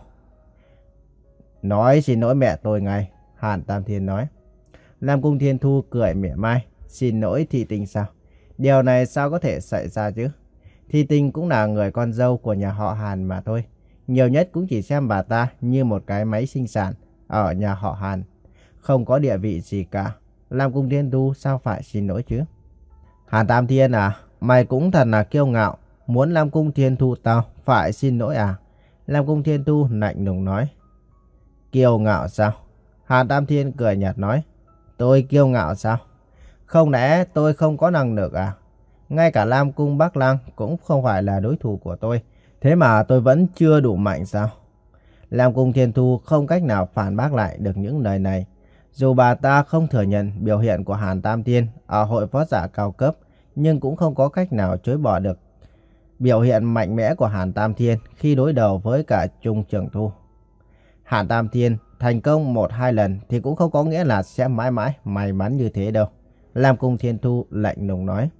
Nói xin lỗi mẹ tôi ngay, Hàn Tam Thiên nói. Lam Cung Thiên Thu cười mỉa mai. Xin lỗi Thi Tinh sao? Điều này sao có thể xảy ra chứ? Thi Tinh cũng là người con dâu của nhà họ Hàn mà thôi. Nhiều nhất cũng chỉ xem bà ta như một cái máy sinh sản ở nhà họ Hàn. Không có địa vị gì cả. Lam Cung Thiên Thu sao phải xin lỗi chứ? Hàn Tam Thiên à, mày cũng thật là kiêu ngạo. Muốn Lam Cung Thiên Thu tao phải xin lỗi à? Lam Cung Thiên Thu lạnh lùng nói. Kiêu ngạo sao? Hàn Tam Thiên cười nhạt nói. Tôi kiêu ngạo sao? Không lẽ tôi không có năng lực à? Ngay cả Lam Cung Bắc Lăng cũng không phải là đối thủ của tôi. Thế mà tôi vẫn chưa đủ mạnh sao? Lam Cung Thiên Thu không cách nào phản bác lại được những lời này. Dù bà ta không thừa nhận biểu hiện của Hàn Tam Thiên ở hội võ giả cao cấp, nhưng cũng không có cách nào chối bỏ được biểu hiện mạnh mẽ của Hàn Tam Thiên khi đối đầu với cả Trung Trường Thu. Hàn Tam Thiên thành công một hai lần thì cũng không có nghĩa là sẽ mãi mãi may mắn như thế đâu. Lam Cung Thiên Thu lạnh lùng nói.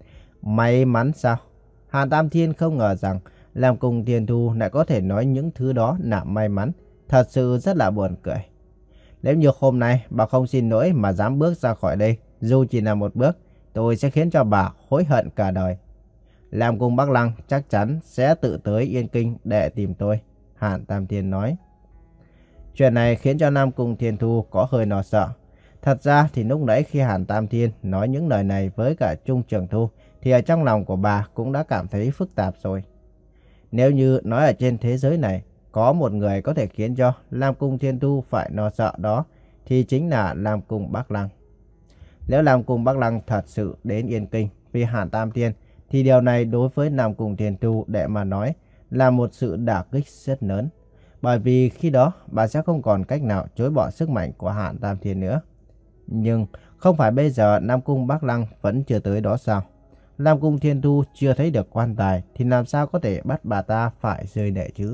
May mắn sao? Hàn Tam Thiên không ngờ rằng Lam Cung Thiên Thu lại có thể nói những thứ đó là may mắn. Thật sự rất là buồn cười. Nếu như hôm nay bà không xin lỗi mà dám bước ra khỏi đây, dù chỉ là một bước, tôi sẽ khiến cho bà hối hận cả đời. Lam Cung Bắc Lăng chắc chắn sẽ tự tới Yên Kinh để tìm tôi, Hàn Tam Thiên nói. Chuyện này khiến cho Lam Cung Thiên Thu có hơi lo sợ. Thật ra thì lúc nãy khi Hàn Tam Thiên nói những lời này với cả Trung Trường Thu, thì ở trong lòng của bà cũng đã cảm thấy phức tạp rồi. Nếu như nói ở trên thế giới này, có một người có thể khiến cho Lam Cung Thiên Thu phải lo sợ đó, thì chính là Lam Cung Bắc Lăng. Nếu Lam Cung Bắc Lăng thật sự đến Yên Kinh vì Hàn Tam Thiên, thì điều này đối với Lam Cung Thiên Thu để mà nói là một sự đả kích rất lớn. Bởi vì khi đó bà sẽ không còn cách nào chối bỏ sức mạnh của Hàn Tam Thiên nữa. Nhưng không phải bây giờ Lam Cung Bắc Lăng vẫn chưa tới đó sao? Lam Cung Thiên Thu chưa thấy được quan tài thì làm sao có thể bắt bà ta phải rơi lệ chứ?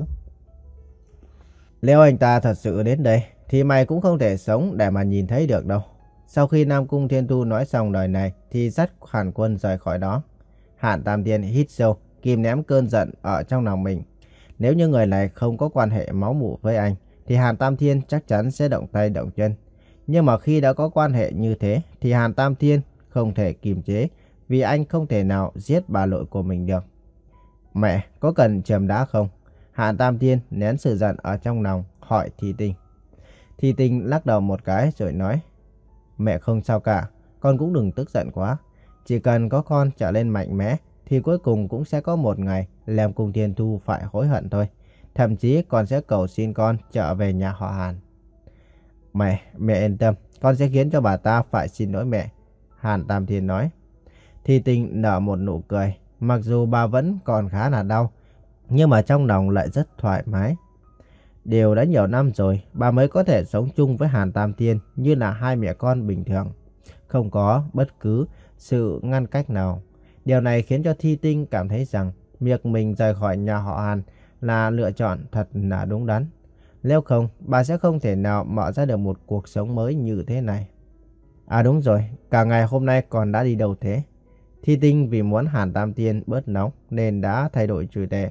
Nếu anh ta thật sự đến đây thì mày cũng không thể sống để mà nhìn thấy được đâu. Sau khi Lam Cung Thiên Thu nói xong lời này thì dắt Hàn Quân rời khỏi đó. Hàn Tam Thiên hít sâu, kìm nén cơn giận ở trong lòng mình. Nếu như người này không có quan hệ máu mủ với anh thì Hàn Tam Thiên chắc chắn sẽ động tay động chân. Nhưng mà khi đã có quan hệ như thế thì Hàn Tam Thiên không thể kiềm chế, vì anh không thể nào giết bà nội của mình được. Mẹ, có cần chườm đá không? Hàn Tam Thiên nén sự giận ở trong lòng hỏi Thi Tinh. Thi Tinh lắc đầu một cái rồi nói. Mẹ không sao cả, con cũng đừng tức giận quá. Chỉ cần có con trở lên mạnh mẽ thì cuối cùng cũng sẽ có một ngày Lam Cung Thiên Thu phải hối hận thôi. Thậm chí con sẽ cầu xin con trở về nhà họ Hàn. Mẹ, mẹ yên tâm, con sẽ khiến cho bà ta phải xin lỗi mẹ, Hàn Tam Thiên nói. Thi Tinh nở một nụ cười, mặc dù bà vẫn còn khá là đau, nhưng mà trong lòng lại rất thoải mái. Đều đã nhiều năm rồi, bà mới có thể sống chung với Hàn Tam Thiên như là hai mẹ con bình thường, không có bất cứ sự ngăn cách nào. Điều này khiến cho Thi Tinh cảm thấy rằng việc mình rời khỏi nhà họ Hàn là lựa chọn thật là đúng đắn. Nếu không, bà sẽ không thể nào mở ra được một cuộc sống mới như thế này. À đúng rồi, cả ngày hôm nay còn đã đi đâu thế? Thi Tinh vì muốn Hàn Tam Thiên bớt nóng nên đã thay đổi chủ đề.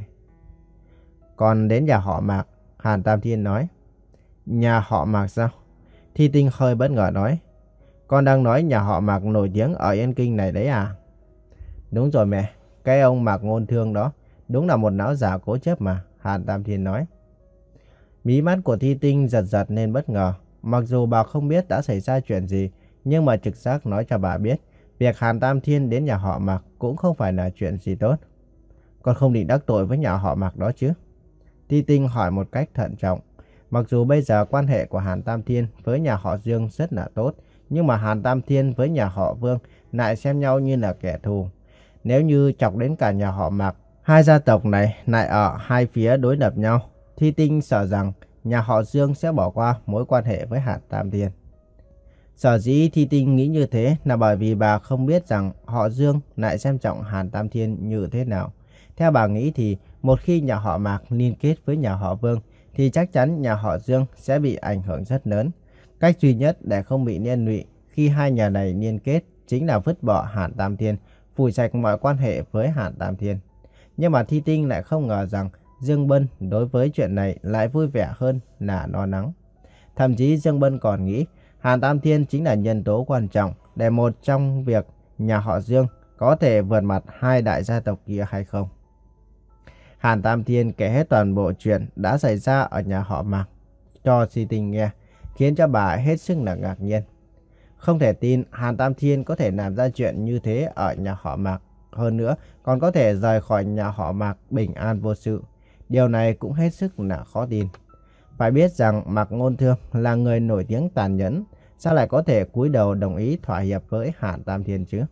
Còn đến nhà họ Mạc, Hàn Tam Thiên nói. Nhà họ Mạc sao? Thi Tinh hơi bất ngờ nói. Con đang nói nhà họ Mạc nổi tiếng ở Yên Kinh này đấy à? Đúng rồi mẹ, cái ông Mạc Ngôn Thương đó đúng là một não giả cố chấp mà, Hàn Tam Thiên nói. Mí mắt của Thi Tinh giật giật nên bất ngờ. Mặc dù bà không biết đã xảy ra chuyện gì, nhưng mà trực giác nói cho bà biết việc Hàn Tam Thiên đến nhà họ Mạc cũng không phải là chuyện gì tốt. Con không định đắc tội với nhà họ Mạc đó chứ? Thi Tinh hỏi một cách thận trọng. Mặc dù bây giờ quan hệ của Hàn Tam Thiên với nhà họ Dương rất là tốt, nhưng mà Hàn Tam Thiên với nhà họ Vương lại xem nhau như là kẻ thù. Nếu như chọc đến cả nhà họ Mạc, hai gia tộc này lại ở hai phía đối lập nhau, Thi Tinh sợ rằng nhà họ Dương sẽ bỏ qua mối quan hệ với Hàn Tam Thiên. Sở dĩ Thi Tinh nghĩ như thế là bởi vì bà không biết rằng họ Dương lại xem trọng Hàn Tam Thiên như thế nào. Theo bà nghĩ thì một khi nhà họ Mạc liên kết với nhà họ Vương thì chắc chắn nhà họ Dương sẽ bị ảnh hưởng rất lớn. Cách duy nhất để không bị liên lụy khi hai nhà này liên kết chính là vứt bỏ Hàn Tam Thiên, phủi sạch mọi quan hệ với Hàn Tam Thiên. Nhưng mà Thi Tinh lại không ngờ rằng Dương Bân đối với chuyện này lại vui vẻ hơn là lo lắng. Thậm chí Dương Bân còn nghĩ Hàn Tam Thiên chính là nhân tố quan trọng để một trong việc nhà họ Dương có thể vượt mặt hai đại gia tộc kia hay không. Hàn Tam Thiên kể hết toàn bộ chuyện đã xảy ra ở nhà họ Mạc cho Si Tinh nghe, khiến cho bà hết sức là ngạc nhiên. Không thể tin Hàn Tam Thiên có thể làm ra chuyện như thế ở nhà họ Mạc. Hơn nữa, còn có thể rời khỏi nhà họ Mạc bình an vô sự. Điều này cũng hết sức là khó tin. Phải biết rằng Mạc Ngôn Thương là người nổi tiếng tàn nhẫn, sao lại có thể cúi đầu đồng ý thỏa hiệp với Hàn Tam Thiên chứ?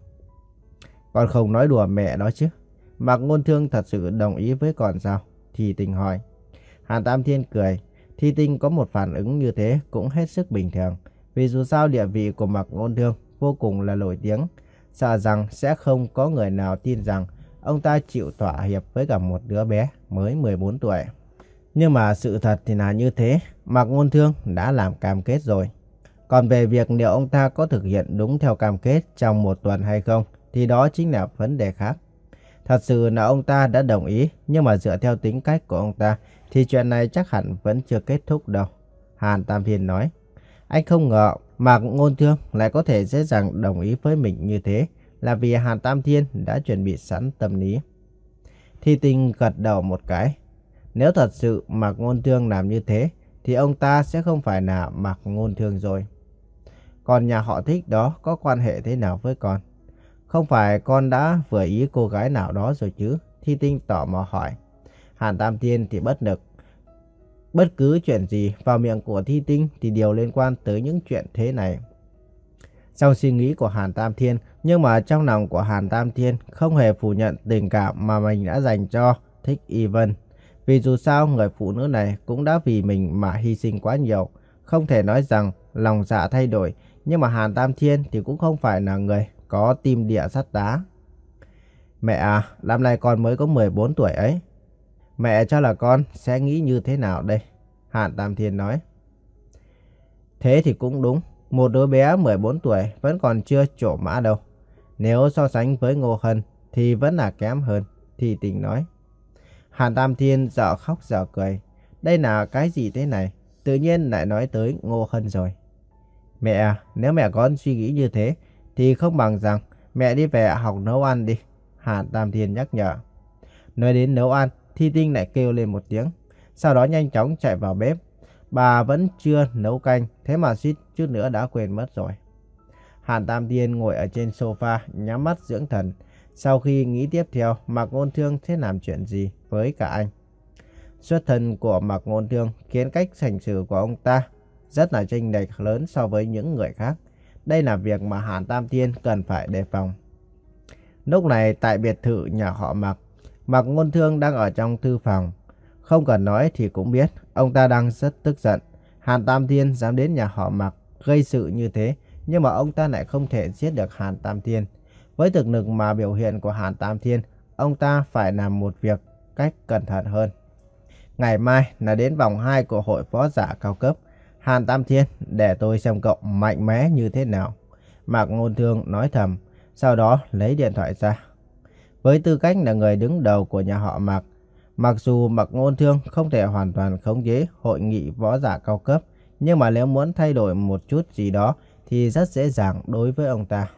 Con không nói đùa mẹ đó chứ. Mạc Ngôn Thương thật sự đồng ý với con sao? Thi Tinh hỏi. Hàn Tam Thiên cười. Thi Tinh có một phản ứng như thế cũng hết sức bình thường. Vì dù sao địa vị của Mạc Ngôn Thương vô cùng là nổi tiếng. Sợ rằng sẽ không có người nào tin rằng ông ta chịu thỏa hiệp với cả một đứa bé mới mười bốn tuổi. Nhưng mà sự thật thì là như thế. Mạc Ngôn Thương đã làm cam kết rồi. Còn về việc liệu ông ta có thực hiện đúng theo cam kết trong một tuần hay không, thì đó chính là vấn đề khác. Thật sự là ông ta đã đồng ý, nhưng mà dựa theo tính cách của ông ta, thì chuyện này chắc hẳn vẫn chưa kết thúc đâu. Hàn Tam Thiên nói. Anh không ngờ Mạc Ngôn Thương lại có thể dễ dàng đồng ý với mình như thế, là vì Hàn Tam Thiên đã chuẩn bị sẵn tâm lý. Thi Tinh gật đầu một cái. Nếu thật sự Mạc Ngôn Thương làm như thế, thì ông ta sẽ không phải là Mạc Ngôn Thương rồi. Còn nhà họ Thích đó có quan hệ thế nào với con? Không phải con đã vừa ý cô gái nào đó rồi chứ? Thi Tinh tò mò hỏi. Hàn Tam Thiên thì bất lực. Bất cứ chuyện gì vào miệng của Thi Tinh thì đều liên quan tới những chuyện thế này. Trong suy nghĩ của Hàn Tam Thiên, nhưng mà trong lòng của Hàn Tam Thiên không hề phủ nhận tình cảm mà mình đã dành cho Thích Y Vân. Vì dù sao người phụ nữ này cũng đã vì mình mà hy sinh quá nhiều. Không thể nói rằng lòng dạ thay đổi, nhưng mà Hàn Tam Thiên thì cũng không phải là người có tim địa sắt đá. Mẹ à, năm nay con mới có mười bốn tuổi ấy. Mẹ cho là con sẽ nghĩ như thế nào đây? Hàn Tam Thiên nói. Thế thì cũng đúng. Một đứa bé mười bốn tuổi vẫn còn chưa trổ mã đâu. Nếu so sánh với Ngô Hân thì vẫn là kém hơn. Thi Tinh nói. Hàn Tam Thiên dở khóc dở cười. Đây là cái gì thế này? Tự nhiên lại nói tới Ngô Hân rồi. Mẹ à, nếu mẹ con suy nghĩ như thế thì không bằng rằng mẹ đi về học nấu ăn đi. Hàn Tam Thiên nhắc nhở. Nói đến nấu ăn, Thi Tinh lại kêu lên một tiếng. Sau đó nhanh chóng chạy vào bếp. Bà vẫn chưa nấu canh, thế mà suýt chút nữa đã quên mất rồi. Hàn Tam Thiên ngồi ở trên sofa nhắm mắt dưỡng thần. Sau khi nghĩ tiếp theo Mạc Ngôn Thương sẽ làm chuyện gì với cả anh. Xuất thân của Mạc Ngôn Thương khiến cách hành xử của ông ta rất là chênh lệch lớn so với những người khác. Đây là việc mà Hàn Tam Thiên cần phải đề phòng. Lúc này tại biệt thự nhà họ Mạc, Mạc Ngôn Thương đang ở trong thư phòng. Không cần nói thì cũng biết ông ta đang rất tức giận. Hàn Tam Thiên dám đến nhà họ Mạc gây sự như thế, nhưng mà ông ta lại không thể giết được Hàn Tam Thiên. Với thực lực mà biểu hiện của Hàn Tam Thiên, ông ta phải làm một việc cách cẩn thận hơn. Ngày mai là đến vòng hai của hội võ giả cao cấp. Hàn Tam Thiên, để tôi xem cậu mạnh mẽ như thế nào. Mạc Ngôn Thương nói thầm, sau đó lấy điện thoại ra. Với tư cách là người đứng đầu của nhà họ Mạc, mặc dù Mạc Ngôn Thương không thể hoàn toàn khống chế hội nghị võ giả cao cấp, nhưng mà nếu muốn thay đổi một chút gì đó thì rất dễ dàng đối với ông ta.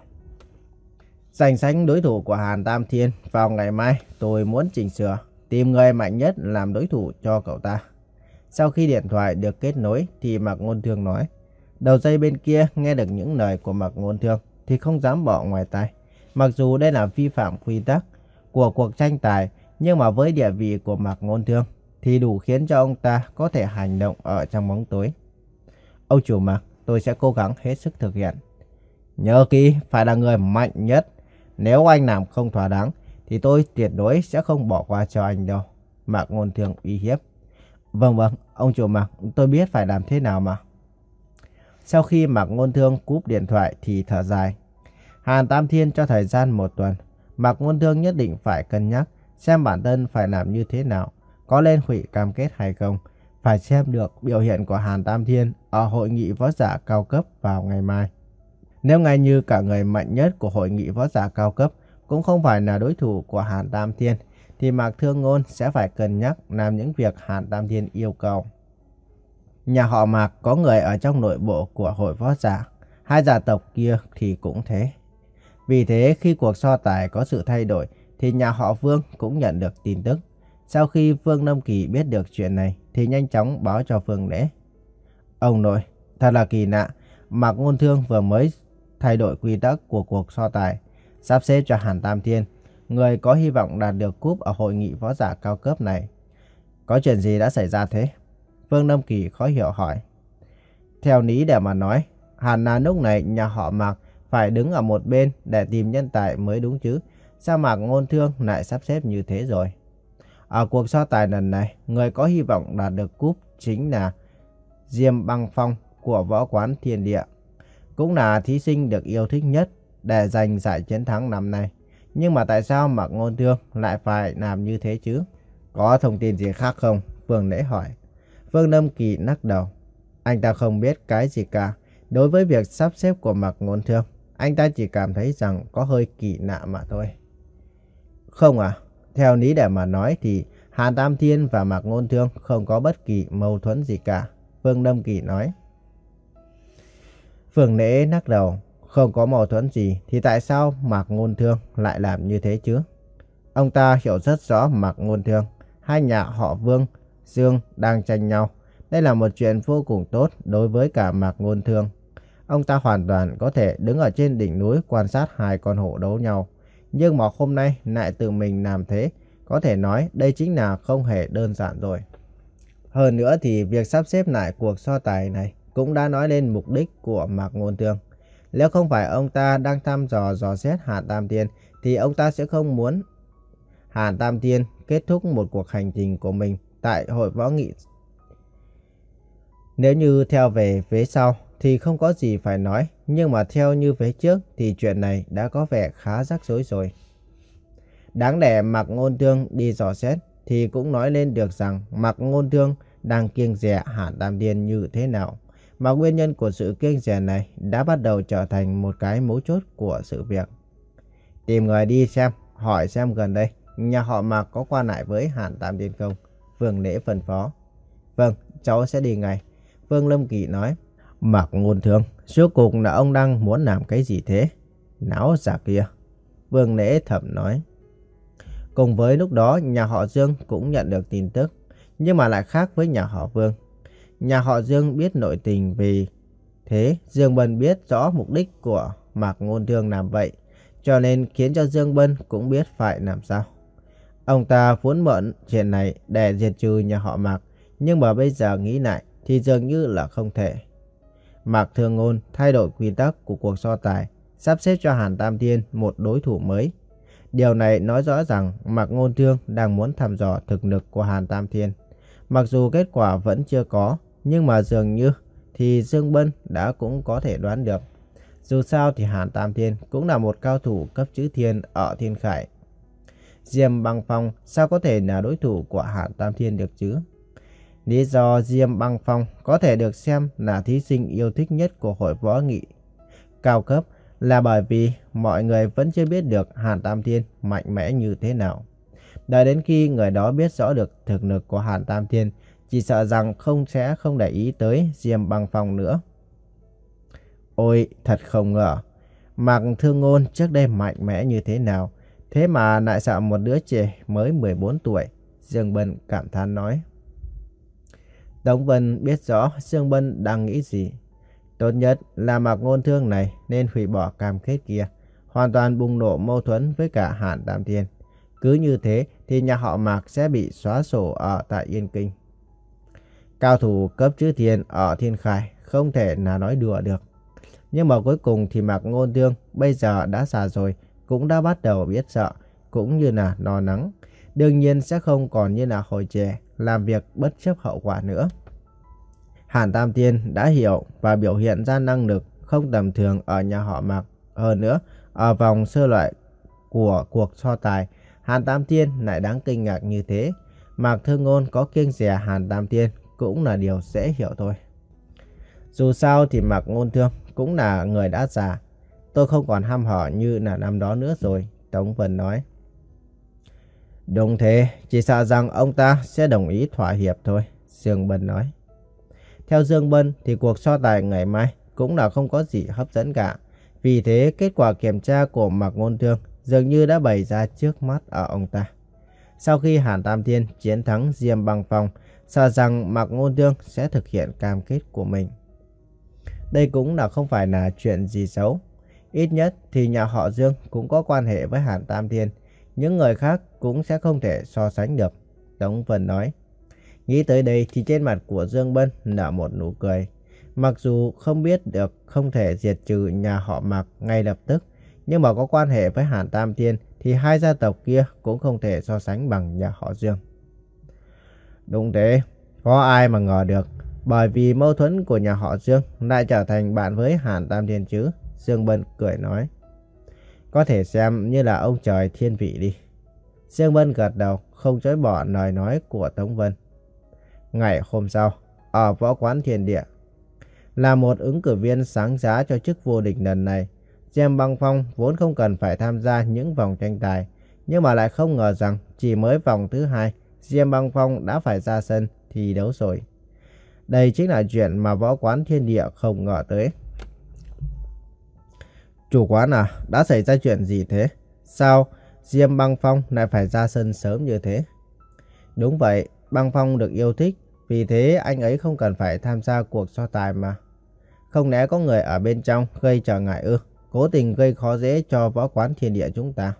Danh sách đối thủ của Hàn Tam Thiên vào ngày mai tôi muốn chỉnh sửa, tìm người mạnh nhất làm đối thủ cho cậu ta. Sau khi điện thoại được kết nối thì Mạc Ngôn Thương nói. Đầu dây bên kia nghe được những lời của Mạc Ngôn Thương thì không dám bỏ ngoài tai. Mặc dù đây là vi phạm quy tắc của cuộc tranh tài, nhưng mà với địa vị của Mạc Ngôn Thương thì đủ khiến cho ông ta có thể hành động ở trong bóng tối. Ông chủ Mạc, tôi sẽ cố gắng hết sức thực hiện. Nhớ kỹ, phải là người mạnh nhất. Nếu anh làm không thỏa đáng thì tôi tuyệt đối sẽ không bỏ qua cho anh đâu. Mạc Ngôn Thương uy hiếp. Vâng vâng, ông chủ Mạc, tôi biết phải làm thế nào mà. Sau khi Mạc Ngôn Thương cúp điện thoại thì thở dài. Hàn Tam Thiên cho thời gian một tuần. Mạc Ngôn Thương nhất định phải cân nhắc xem bản thân phải làm như thế nào, có nên hủy cam kết hay không. Phải xem được biểu hiện của Hàn Tam Thiên ở hội nghị võ giả cao cấp vào ngày mai. Nếu ngay như cả người mạnh nhất của hội nghị võ giả cao cấp cũng không phải là đối thủ của Hàn Tam Thiên, thì Mạc Thương Ngôn sẽ phải cân nhắc làm những việc Hàn Tam Thiên yêu cầu. Nhà họ Mạc có người ở trong nội bộ của hội võ giả, hai gia tộc kia thì cũng thế. Vì thế khi cuộc so tài có sự thay đổi thì nhà họ Vương cũng nhận được tin tức. Sau khi Vương Lâm Kỳ biết được chuyện này thì nhanh chóng báo cho Vương Lễ. Ông nội, thật là kỳ lạ, Mạc Ngôn Thương vừa mới thay đổi quy tắc của cuộc so tài, sắp xếp cho Hàn Tam Thiên, người có hy vọng đạt được cúp ở hội nghị võ giả cao cấp này. Có chuyện gì đã xảy ra thế? Vương Lâm Kỳ khó hiểu hỏi. Theo lý để mà nói, hẳn là lúc này nhà họ Mạc phải đứng ở một bên để tìm nhân tài mới đúng chứ. Sao Mạc Ngôn Thương lại sắp xếp như thế rồi? Ở cuộc so tài lần này, người có hy vọng đạt được cúp chính là Diêm Băng Phong của võ quán Thiên Địa. Cũng là thí sinh được yêu thích nhất để giành giải chiến thắng năm nay. Nhưng mà tại sao Mạc Ngôn Thương lại phải làm như thế chứ? Có thông tin gì khác không? Vương Lễ hỏi. Vương Lâm Kỳ lắc đầu. Anh ta không biết cái gì cả. Đối với việc sắp xếp của Mạc Ngôn Thương, anh ta chỉ cảm thấy rằng có hơi kỳ lạ mà thôi. Không à? Theo lý để mà nói thì Hàn Tam Thiên và Mạc Ngôn Thương không có bất kỳ mâu thuẫn gì cả. Vương Lâm Kỳ nói. Vương Lễ lắc đầu. Không có mâu thuẫn gì thì tại sao Mạc Ngôn Thương lại làm như thế chứ? Ông ta hiểu rất rõ Mạc Ngôn Thương. Hai nhà họ Vương, Dương đang tranh nhau. Đây là một chuyện vô cùng tốt đối với cả Mạc Ngôn Thương. Ông ta hoàn toàn có thể đứng ở trên đỉnh núi quan sát hai con hổ đấu nhau. Nhưng mà hôm nay lại tự mình làm thế, có thể nói đây chính là không hề đơn giản rồi. Hơn nữa thì việc sắp xếp lại cuộc so tài này cũng đã nói lên mục đích của Mạc Ngôn Thương. Nếu không phải ông ta đang thăm dò dò xét Hàn Tam Thiên thì ông ta sẽ không muốn Hàn Tam Thiên kết thúc một cuộc hành trình của mình tại hội võ nghị. Nếu như theo về phía sau thì không có gì phải nói, nhưng mà theo như phía trước thì chuyện này đã có vẻ khá rắc rối rồi. Đáng lẽ Mạc Ngôn Thương đi dò xét thì cũng nói lên được rằng Mạc Ngôn Thương đang kiêng dè Hàn Tam Thiên như thế nào. Mà nguyên nhân của sự kiêng dè này đã bắt đầu trở thành một cái mấu chốt của sự việc. Tìm người đi xem, hỏi xem gần đây nhà họ Mạc có qua lại với Hàn Tam Thiên không? Vương Lễ phân phó. Vâng, cháu sẽ đi ngay. Vương Lâm Kỳ nói. Mạc Ngôn Thương, rốt cuộc là ông đang muốn làm cái gì thế? Não giả kia. Vương Lễ thầm nói. Cùng với lúc đó, nhà họ Dương cũng nhận được tin tức, nhưng mà lại khác với nhà họ Vương. Nhà họ Dương biết nội tình, vì thế Dương Bân biết rõ mục đích của Mạc Ngôn Thương làm vậy, cho nên khiến cho Dương Bân cũng biết phải làm sao. Ông ta muốn mượn chuyện này để diệt trừ nhà họ Mạc, nhưng mà bây giờ nghĩ lại thì dường như là không thể. Mạc Thương Ngôn thay đổi quy tắc của cuộc so tài, sắp xếp cho Hàn Tam Thiên một đối thủ mới. Điều này nói rõ rằng Mạc Ngôn Thương đang muốn thăm dò thực lực của Hàn Tam Thiên. Mặc dù kết quả vẫn chưa có, nhưng mà dường như thì Dương Bân đã cũng có thể đoán được. Dù sao thì Hàn Tam Thiên cũng là một cao thủ cấp chữ thiên ở Thiên Khải. Diêm Băng Phong sao có thể là đối thủ của Hàn Tam Thiên được chứ? Lý do Diêm Băng Phong có thể được xem là thí sinh yêu thích nhất của hội võ nghị cao cấp là bởi vì mọi người vẫn chưa biết được Hàn Tam Thiên mạnh mẽ như thế nào. Đợi đến khi người đó biết rõ được thực lực của Hàn Tam Thiên, chỉ sợ rằng không sẽ không để ý tới Diêm Băng Phong nữa. Ôi, thật không ngờ, Mạc Thương Ngôn trước đây mạnh mẽ như thế nào, thế mà lại sợ một đứa trẻ mới mười bốn tuổi, Dương Bân cảm thán nói. Tống Vân biết rõ Dương Bân đang nghĩ gì. Tốt nhất là Mạc Ngôn Thương này nên hủy bỏ cam kết kia, hoàn toàn bùng nổ mâu thuẫn với cả Hàn Tam Thiên. Cứ như thế thì nhà họ Mạc sẽ bị xóa sổ ở tại Yên Kinh. Cao thủ cấp chữ thiên ở Thiên Khải không thể là nói đùa được. Nhưng mà cuối cùng thì Mạc Ngôn Thương bây giờ đã già rồi, cũng đã bắt đầu biết sợ, cũng như là lo lắng. Đương nhiên sẽ không còn như là hồi trẻ, làm việc bất chấp hậu quả nữa. Hàn Tam Thiên đã hiểu và biểu hiện ra năng lực không tầm thường ở nhà họ Mạc. Hơn nữa, ở vòng sơ loại của cuộc so tài, Hàn Tam Thiên lại đáng kinh ngạc như thế. Mạc Thương Ngôn có kiêng dè Hàn Tam Thiên cũng là điều dễ hiểu thôi. Dù sao thì Mạc Ngôn Thương cũng là người đã già. Tôi không còn ham hở như là năm đó nữa rồi, Tống Vân nói. Đúng thế, chỉ sợ rằng ông ta sẽ đồng ý thỏa hiệp thôi, Dương Bân nói. Theo Dương Bân thì cuộc so tài ngày mai cũng là không có gì hấp dẫn cả. Vì thế, kết quả kiểm tra của Mạc Ngôn Thương dường như đã bày ra trước mắt ở ông ta. Sau khi Hàn Tam Thiên chiến thắng Diêm Băng Phong, sợ rằng Mạc Ngôn Thương sẽ thực hiện cam kết của mình. Đây cũng là không phải là chuyện gì xấu. Ít nhất thì nhà họ Dương cũng có quan hệ với Hàn Tam Thiên. Những người khác cũng sẽ không thể so sánh được. Tống Vân nói. Nghĩ tới đây thì trên mặt của Dương Bân nở một nụ cười. Mặc dù không biết được không thể diệt trừ nhà họ Mạc ngay lập tức, nhưng mà có quan hệ với Hàn Tam Thiên thì hai gia tộc kia cũng không thể so sánh bằng nhà họ Dương. Đúng thế, có ai mà ngờ được, bởi vì mâu thuẫn của nhà họ Dương lại trở thành bạn với Hàn Tam Thiên chứ? Dương Bân cười nói. Có thể xem như là ông trời thiên vị đi. Dương Bân gật đầu, không chối bỏ lời nói của Tống Vân. Ngày hôm sau, ở võ quán Thiên Địa, là một ứng cử viên sáng giá cho chức vô địch lần này, Diêm Băng Phong vốn không cần phải tham gia những vòng tranh tài, nhưng mà lại không ngờ rằng chỉ mới vòng thứ hai, Diêm Băng Phong đã phải ra sân thi đấu rồi. Đây chính là chuyện mà võ quán Thiên Địa không ngờ tới. Chủ quán à, đã xảy ra chuyện gì thế? Sao Diêm Băng Phong lại phải ra sân sớm như thế? Đúng vậy, Băng Phong được yêu thích, vì thế anh ấy không cần phải tham gia cuộc so tài mà. Không lẽ có người ở bên trong gây trở ngại ư? Cố tình gây khó dễ cho võ quán Thiên Địa chúng ta.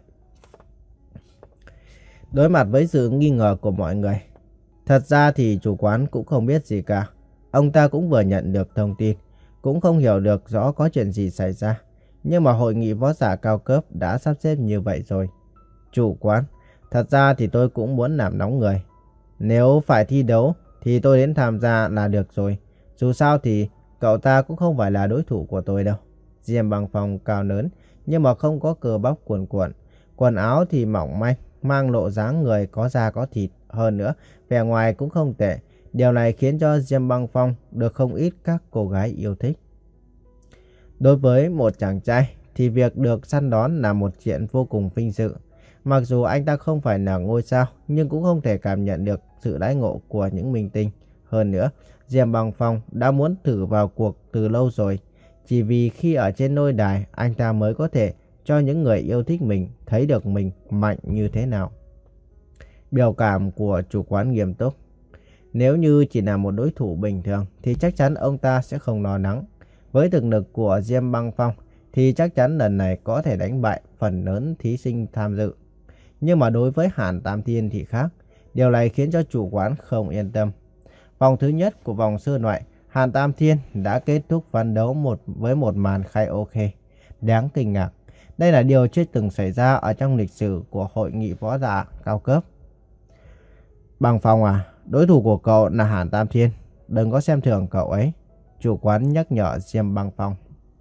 Đối mặt với sự nghi ngờ của mọi người, thật ra thì chủ quán cũng không biết gì cả. Ông ta cũng vừa nhận được thông tin, cũng không hiểu được rõ có chuyện gì xảy ra. Nhưng mà hội nghị võ giả cao cấp đã sắp xếp như vậy rồi. Chủ quán, thật ra thì tôi cũng muốn làm nóng người. Nếu phải thi đấu thì tôi đến tham gia là được rồi. Dù sao thì cậu ta cũng không phải là đối thủ của tôi đâu. Diêm Băng Phong cao lớn nhưng mà không có cơ bắp cuồn cuộn. Quần áo thì mỏng manh, mang lộ dáng người có da có thịt. Hơn nữa, vẻ ngoài cũng không tệ. Điều này khiến cho Diêm Băng Phong được không ít các cô gái yêu thích. Đối với một chàng trai thì việc được săn đón là một chuyện vô cùng vinh dự. Mặc dù anh ta không phải là ngôi sao, nhưng cũng không thể cảm nhận được sự đãi ngộ của những minh tinh. Hơn nữa, Diêm Băng Phong đã muốn thử vào cuộc từ lâu rồi. Chỉ vì khi ở trên nôi đài, anh ta mới có thể cho những người yêu thích mình thấy được mình mạnh như thế nào. Biểu cảm của chủ quán nghiêm túc. Nếu như chỉ là một đối thủ bình thường thì chắc chắn ông ta sẽ không lo lắng. Với thực lực của Diêm Băng Phong thì chắc chắn lần này có thể đánh bại phần lớn thí sinh tham dự. Nhưng mà đối với Hàn Tam Thiên thì khác. Điều này khiến cho chủ quán không yên tâm. Vòng thứ nhất của vòng sơ loại, Hàn Tam Thiên đã kết thúc ván đấu một với một màn khai ok. Đáng kinh ngạc. Đây là điều chưa từng xảy ra ở trong lịch sử của hội nghị võ giả cao cấp. Băng Phong à, đối thủ của cậu là Hàn Tam Thiên. Đừng có xem thường cậu ấy. Chủ quán nhắc nhở Diêm Băng Phong.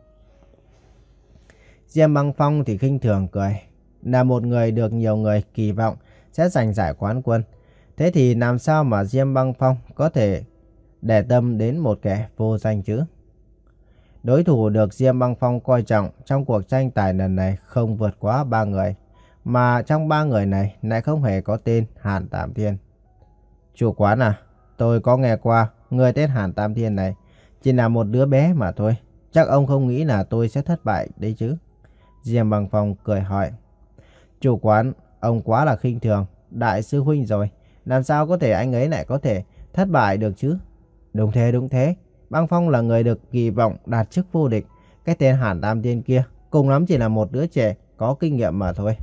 Diêm Băng Phong thì khinh thường cười. Là một người được nhiều người kỳ vọng sẽ giành giải quán quân. Thế thì làm sao mà Diêm Băng Phong có thể để tâm đến một kẻ vô danh chứ? Đối thủ được Diêm Băng Phong coi trọng trong cuộc tranh tài lần này không vượt quá ba người. Mà trong ba người này lại không hề có tên Hàn Tam Thiên. Chủ quán à, tôi có nghe qua người tên Hàn Tam Thiên này chỉ là một đứa bé mà thôi. Chắc ông không nghĩ là tôi sẽ thất bại đấy chứ? Diêm Băng Phong cười hỏi. Chủ quán, ông quá là khinh thường đại sư huynh rồi. Làm sao có thể anh ấy lại có thể thất bại được chứ? Đúng thế, đúng thế. Băng Phong là người được kỳ vọng đạt chức vô địch. Cái tên Hàn Tam Thiên kia cùng lắm chỉ là một đứa trẻ có kinh nghiệm mà thôi.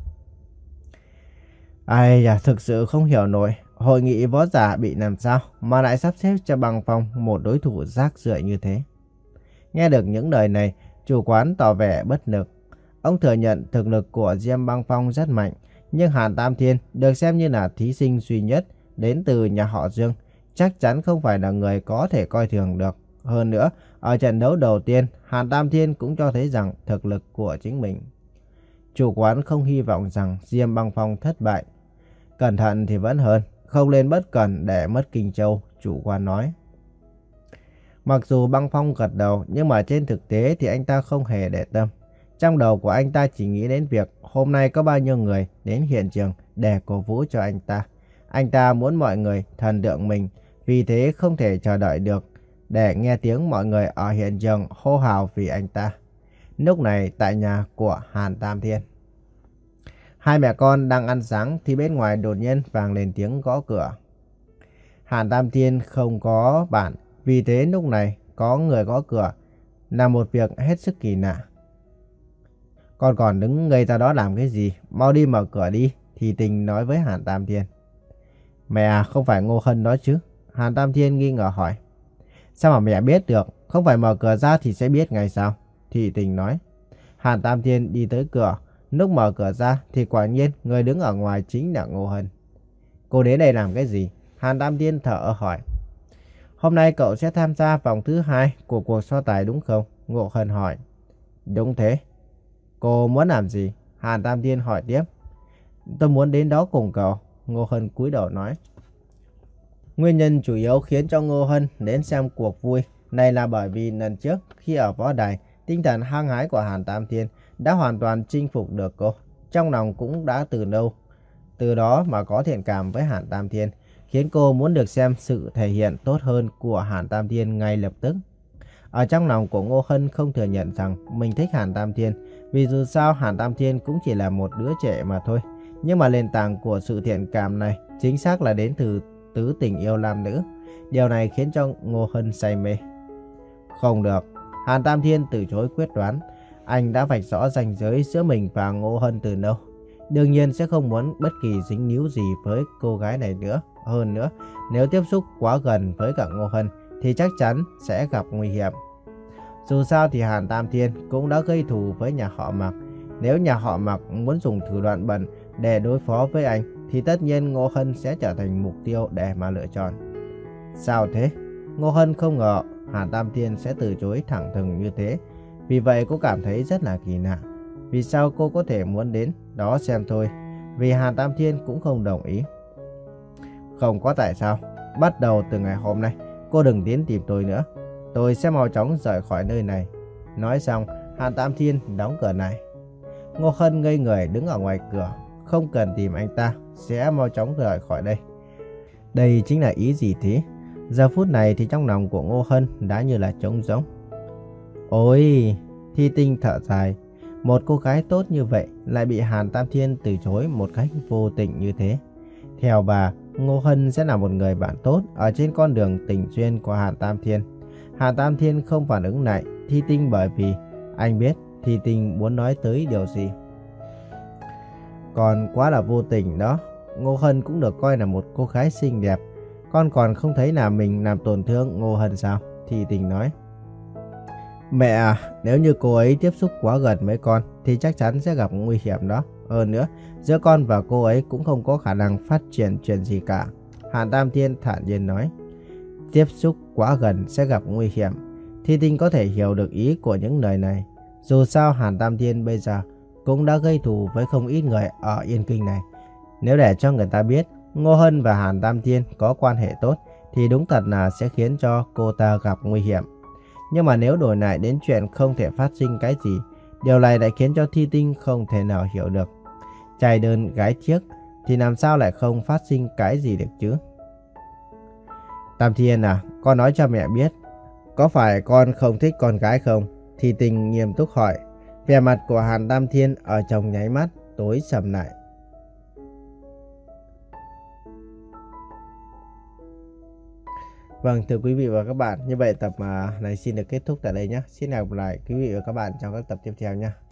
Ai da, thực sự không hiểu nổi. Hội nghị võ giả bị làm sao mà lại sắp xếp cho Băng Phong một đối thủ rác rưởi như thế? Nghe được những lời này, chủ quán tỏ vẻ bất lực. Ông thừa nhận thực lực của Diêm Băng Phong rất mạnh, nhưng Hàn Tam Thiên được xem như là thí sinh duy nhất đến từ nhà họ Dương, chắc chắn không phải là người có thể coi thường được. Hơn nữa, ở trận đấu đầu tiên, Hàn Tam Thiên cũng cho thấy rằng thực lực của chính mình. Chủ quán không hy vọng rằng Diêm Băng Phong thất bại. Cẩn thận thì vẫn hơn, không nên bất cẩn để mất Kinh Châu, chủ quán nói. Mặc dù Băng Phong gật đầu, nhưng mà trên thực tế thì anh ta không hề để tâm. Trong đầu của anh ta chỉ nghĩ đến việc hôm nay có bao nhiêu người đến hiện trường để cổ vũ cho anh ta. Anh ta muốn mọi người thần tượng mình, vì thế không thể chờ đợi được để nghe tiếng mọi người ở hiện trường hô hào vì anh ta. Lúc này tại nhà của Hàn Tam Thiên, hai mẹ con đang ăn sáng thì bên ngoài đột nhiên vang lên tiếng gõ cửa. Hàn Tam Thiên không có bản, vì thế lúc này có người gõ cửa là một việc hết sức kỳ lạ. Con còn đứng ngây ra đó làm cái gì? Mau đi mở cửa đi, Thì Tình nói với Hàn Tam Thiên. Mẹ à, không phải Ngô Hân đó chứ? Hàn Tam Thiên nghi ngờ hỏi. Sao mà mẹ biết được? Không phải mở cửa ra thì sẽ biết ngay sao? Thì Tình nói. Hàn Tam Thiên đi tới cửa. Lúc mở cửa ra thì quả nhiên người đứng ở ngoài chính là Ngô Hân. Cô đến đây làm cái gì? Hàn Tam Thiên thở hỏi. Hôm nay cậu sẽ tham gia vòng thứ hai của cuộc so tài đúng không? Ngô Hân hỏi. Đúng thế. Cô muốn làm gì? Hàn Tam Thiên hỏi tiếp. Tôi muốn đến đó cùng cậu. Ngô Hân cúi đầu nói. Nguyên nhân chủ yếu khiến cho Ngô Hân đến xem cuộc vui này là bởi vì lần trước khi ở võ đài, tinh thần hăng hái của Hàn Tam Thiên đã hoàn toàn chinh phục được cô. Trong lòng cũng đã từ lâu, từ đó mà có thiện cảm với Hàn Tam Thiên, khiến cô muốn được xem sự thể hiện tốt hơn của Hàn Tam Thiên ngay lập tức. Ở trong lòng của Ngô Hân không thừa nhận rằng mình thích Hàn Tam Thiên, vì dù sao Hàn Tam Thiên cũng chỉ là một đứa trẻ mà thôi. Nhưng mà nền tảng của sự thiện cảm này chính xác là đến từ tứ tình yêu nam nữ. Điều này khiến cho Ngô Hân say mê. Không được, Hàn Tam Thiên từ chối quyết đoán. Anh đã vạch rõ ranh giới giữa mình và Ngô Hân từ lâu. Đương nhiên sẽ không muốn bất kỳ dính líu gì với cô gái này nữa. Hơn nữa, nếu tiếp xúc quá gần với cả Ngô Hân thì chắc chắn sẽ gặp nguy hiểm. Dù sao thì Hàn Tam Thiên cũng đã gây thù với nhà họ Mạc. Nếu nhà họ Mạc muốn dùng thủ đoạn bẩn để đối phó với anh thì tất nhiên Ngô Hân sẽ trở thành mục tiêu để mà lựa chọn. Sao thế? Ngô Hân không ngờ Hàn Tam Thiên sẽ từ chối thẳng thừng như thế. Vì vậy cô cảm thấy rất là kỳ lạ. Vì sao cô có thể muốn đến đó xem thôi? Vì Hàn Tam Thiên cũng không đồng ý. Không có tại sao. Bắt đầu từ ngày hôm nay, cô đừng đến tìm tôi nữa. Tôi sẽ mau chóng rời khỏi nơi này. Nói xong, Hàn Tam Thiên đóng cửa lại. Ngô Hân ngây người đứng ở ngoài cửa. Không cần tìm anh ta, sẽ mau chóng rời khỏi đây. Đây chính là ý gì thế? Giờ phút này thì trong lòng của Ngô Hân đã như là trống rỗng. Ôi, Thi Tinh thở dài. Một cô gái tốt như vậy lại bị Hàn Tam Thiên từ chối một cách vô tình như thế. Theo bà, Ngô Hân sẽ là một người bạn tốt ở trên con đường tình duyên của Hàn Tam Thiên. Hàn Tam Thiên không phản ứng lại Thi Tinh bởi vì anh biết Thi Tinh muốn nói tới điều gì. Còn quá là vô tình đó. Ngô Hân cũng được coi là một cô gái xinh đẹp. Con còn không thấy là mình làm tổn thương Ngô Hân sao? Thi Tinh nói. Mẹ à, nếu như cô ấy tiếp xúc quá gần với con thì chắc chắn sẽ gặp nguy hiểm đó. Hơn nữa, giữa con và cô ấy cũng không có khả năng phát triển chuyện gì cả. Hàn Tam Thiên thản nhiên nói. Tiếp xúc quá gần sẽ gặp nguy hiểm. Thi Tinh có thể hiểu được ý của những lời này. Dù sao Hàn Tam Thiên bây giờ cũng đã gây thù với không ít người ở Yên Kinh này. Nếu để cho người ta biết Ngô Hân và Hàn Tam Thiên có quan hệ tốt thì đúng thật là sẽ khiến cho cô ta gặp nguy hiểm. Nhưng mà nếu đổi lại đến chuyện không thể phát sinh cái gì, điều này lại khiến cho Thi Tinh không thể nào hiểu được. Trai đơn gái chiếc thì làm sao lại không phát sinh cái gì được chứ? Tam Thiên à, con nói cho mẹ biết, có phải con không thích con gái không? Thi Tinh nghiêm túc hỏi. Vẻ mặt của Hàn Tam Thiên ở trong nháy mắt tối sầm lại. Vâng, thưa quý vị và các bạn, như vậy tập này xin được kết thúc tại đây nhé. Xin hẹn gặp lại quý vị và các bạn trong các tập tiếp theo nhé.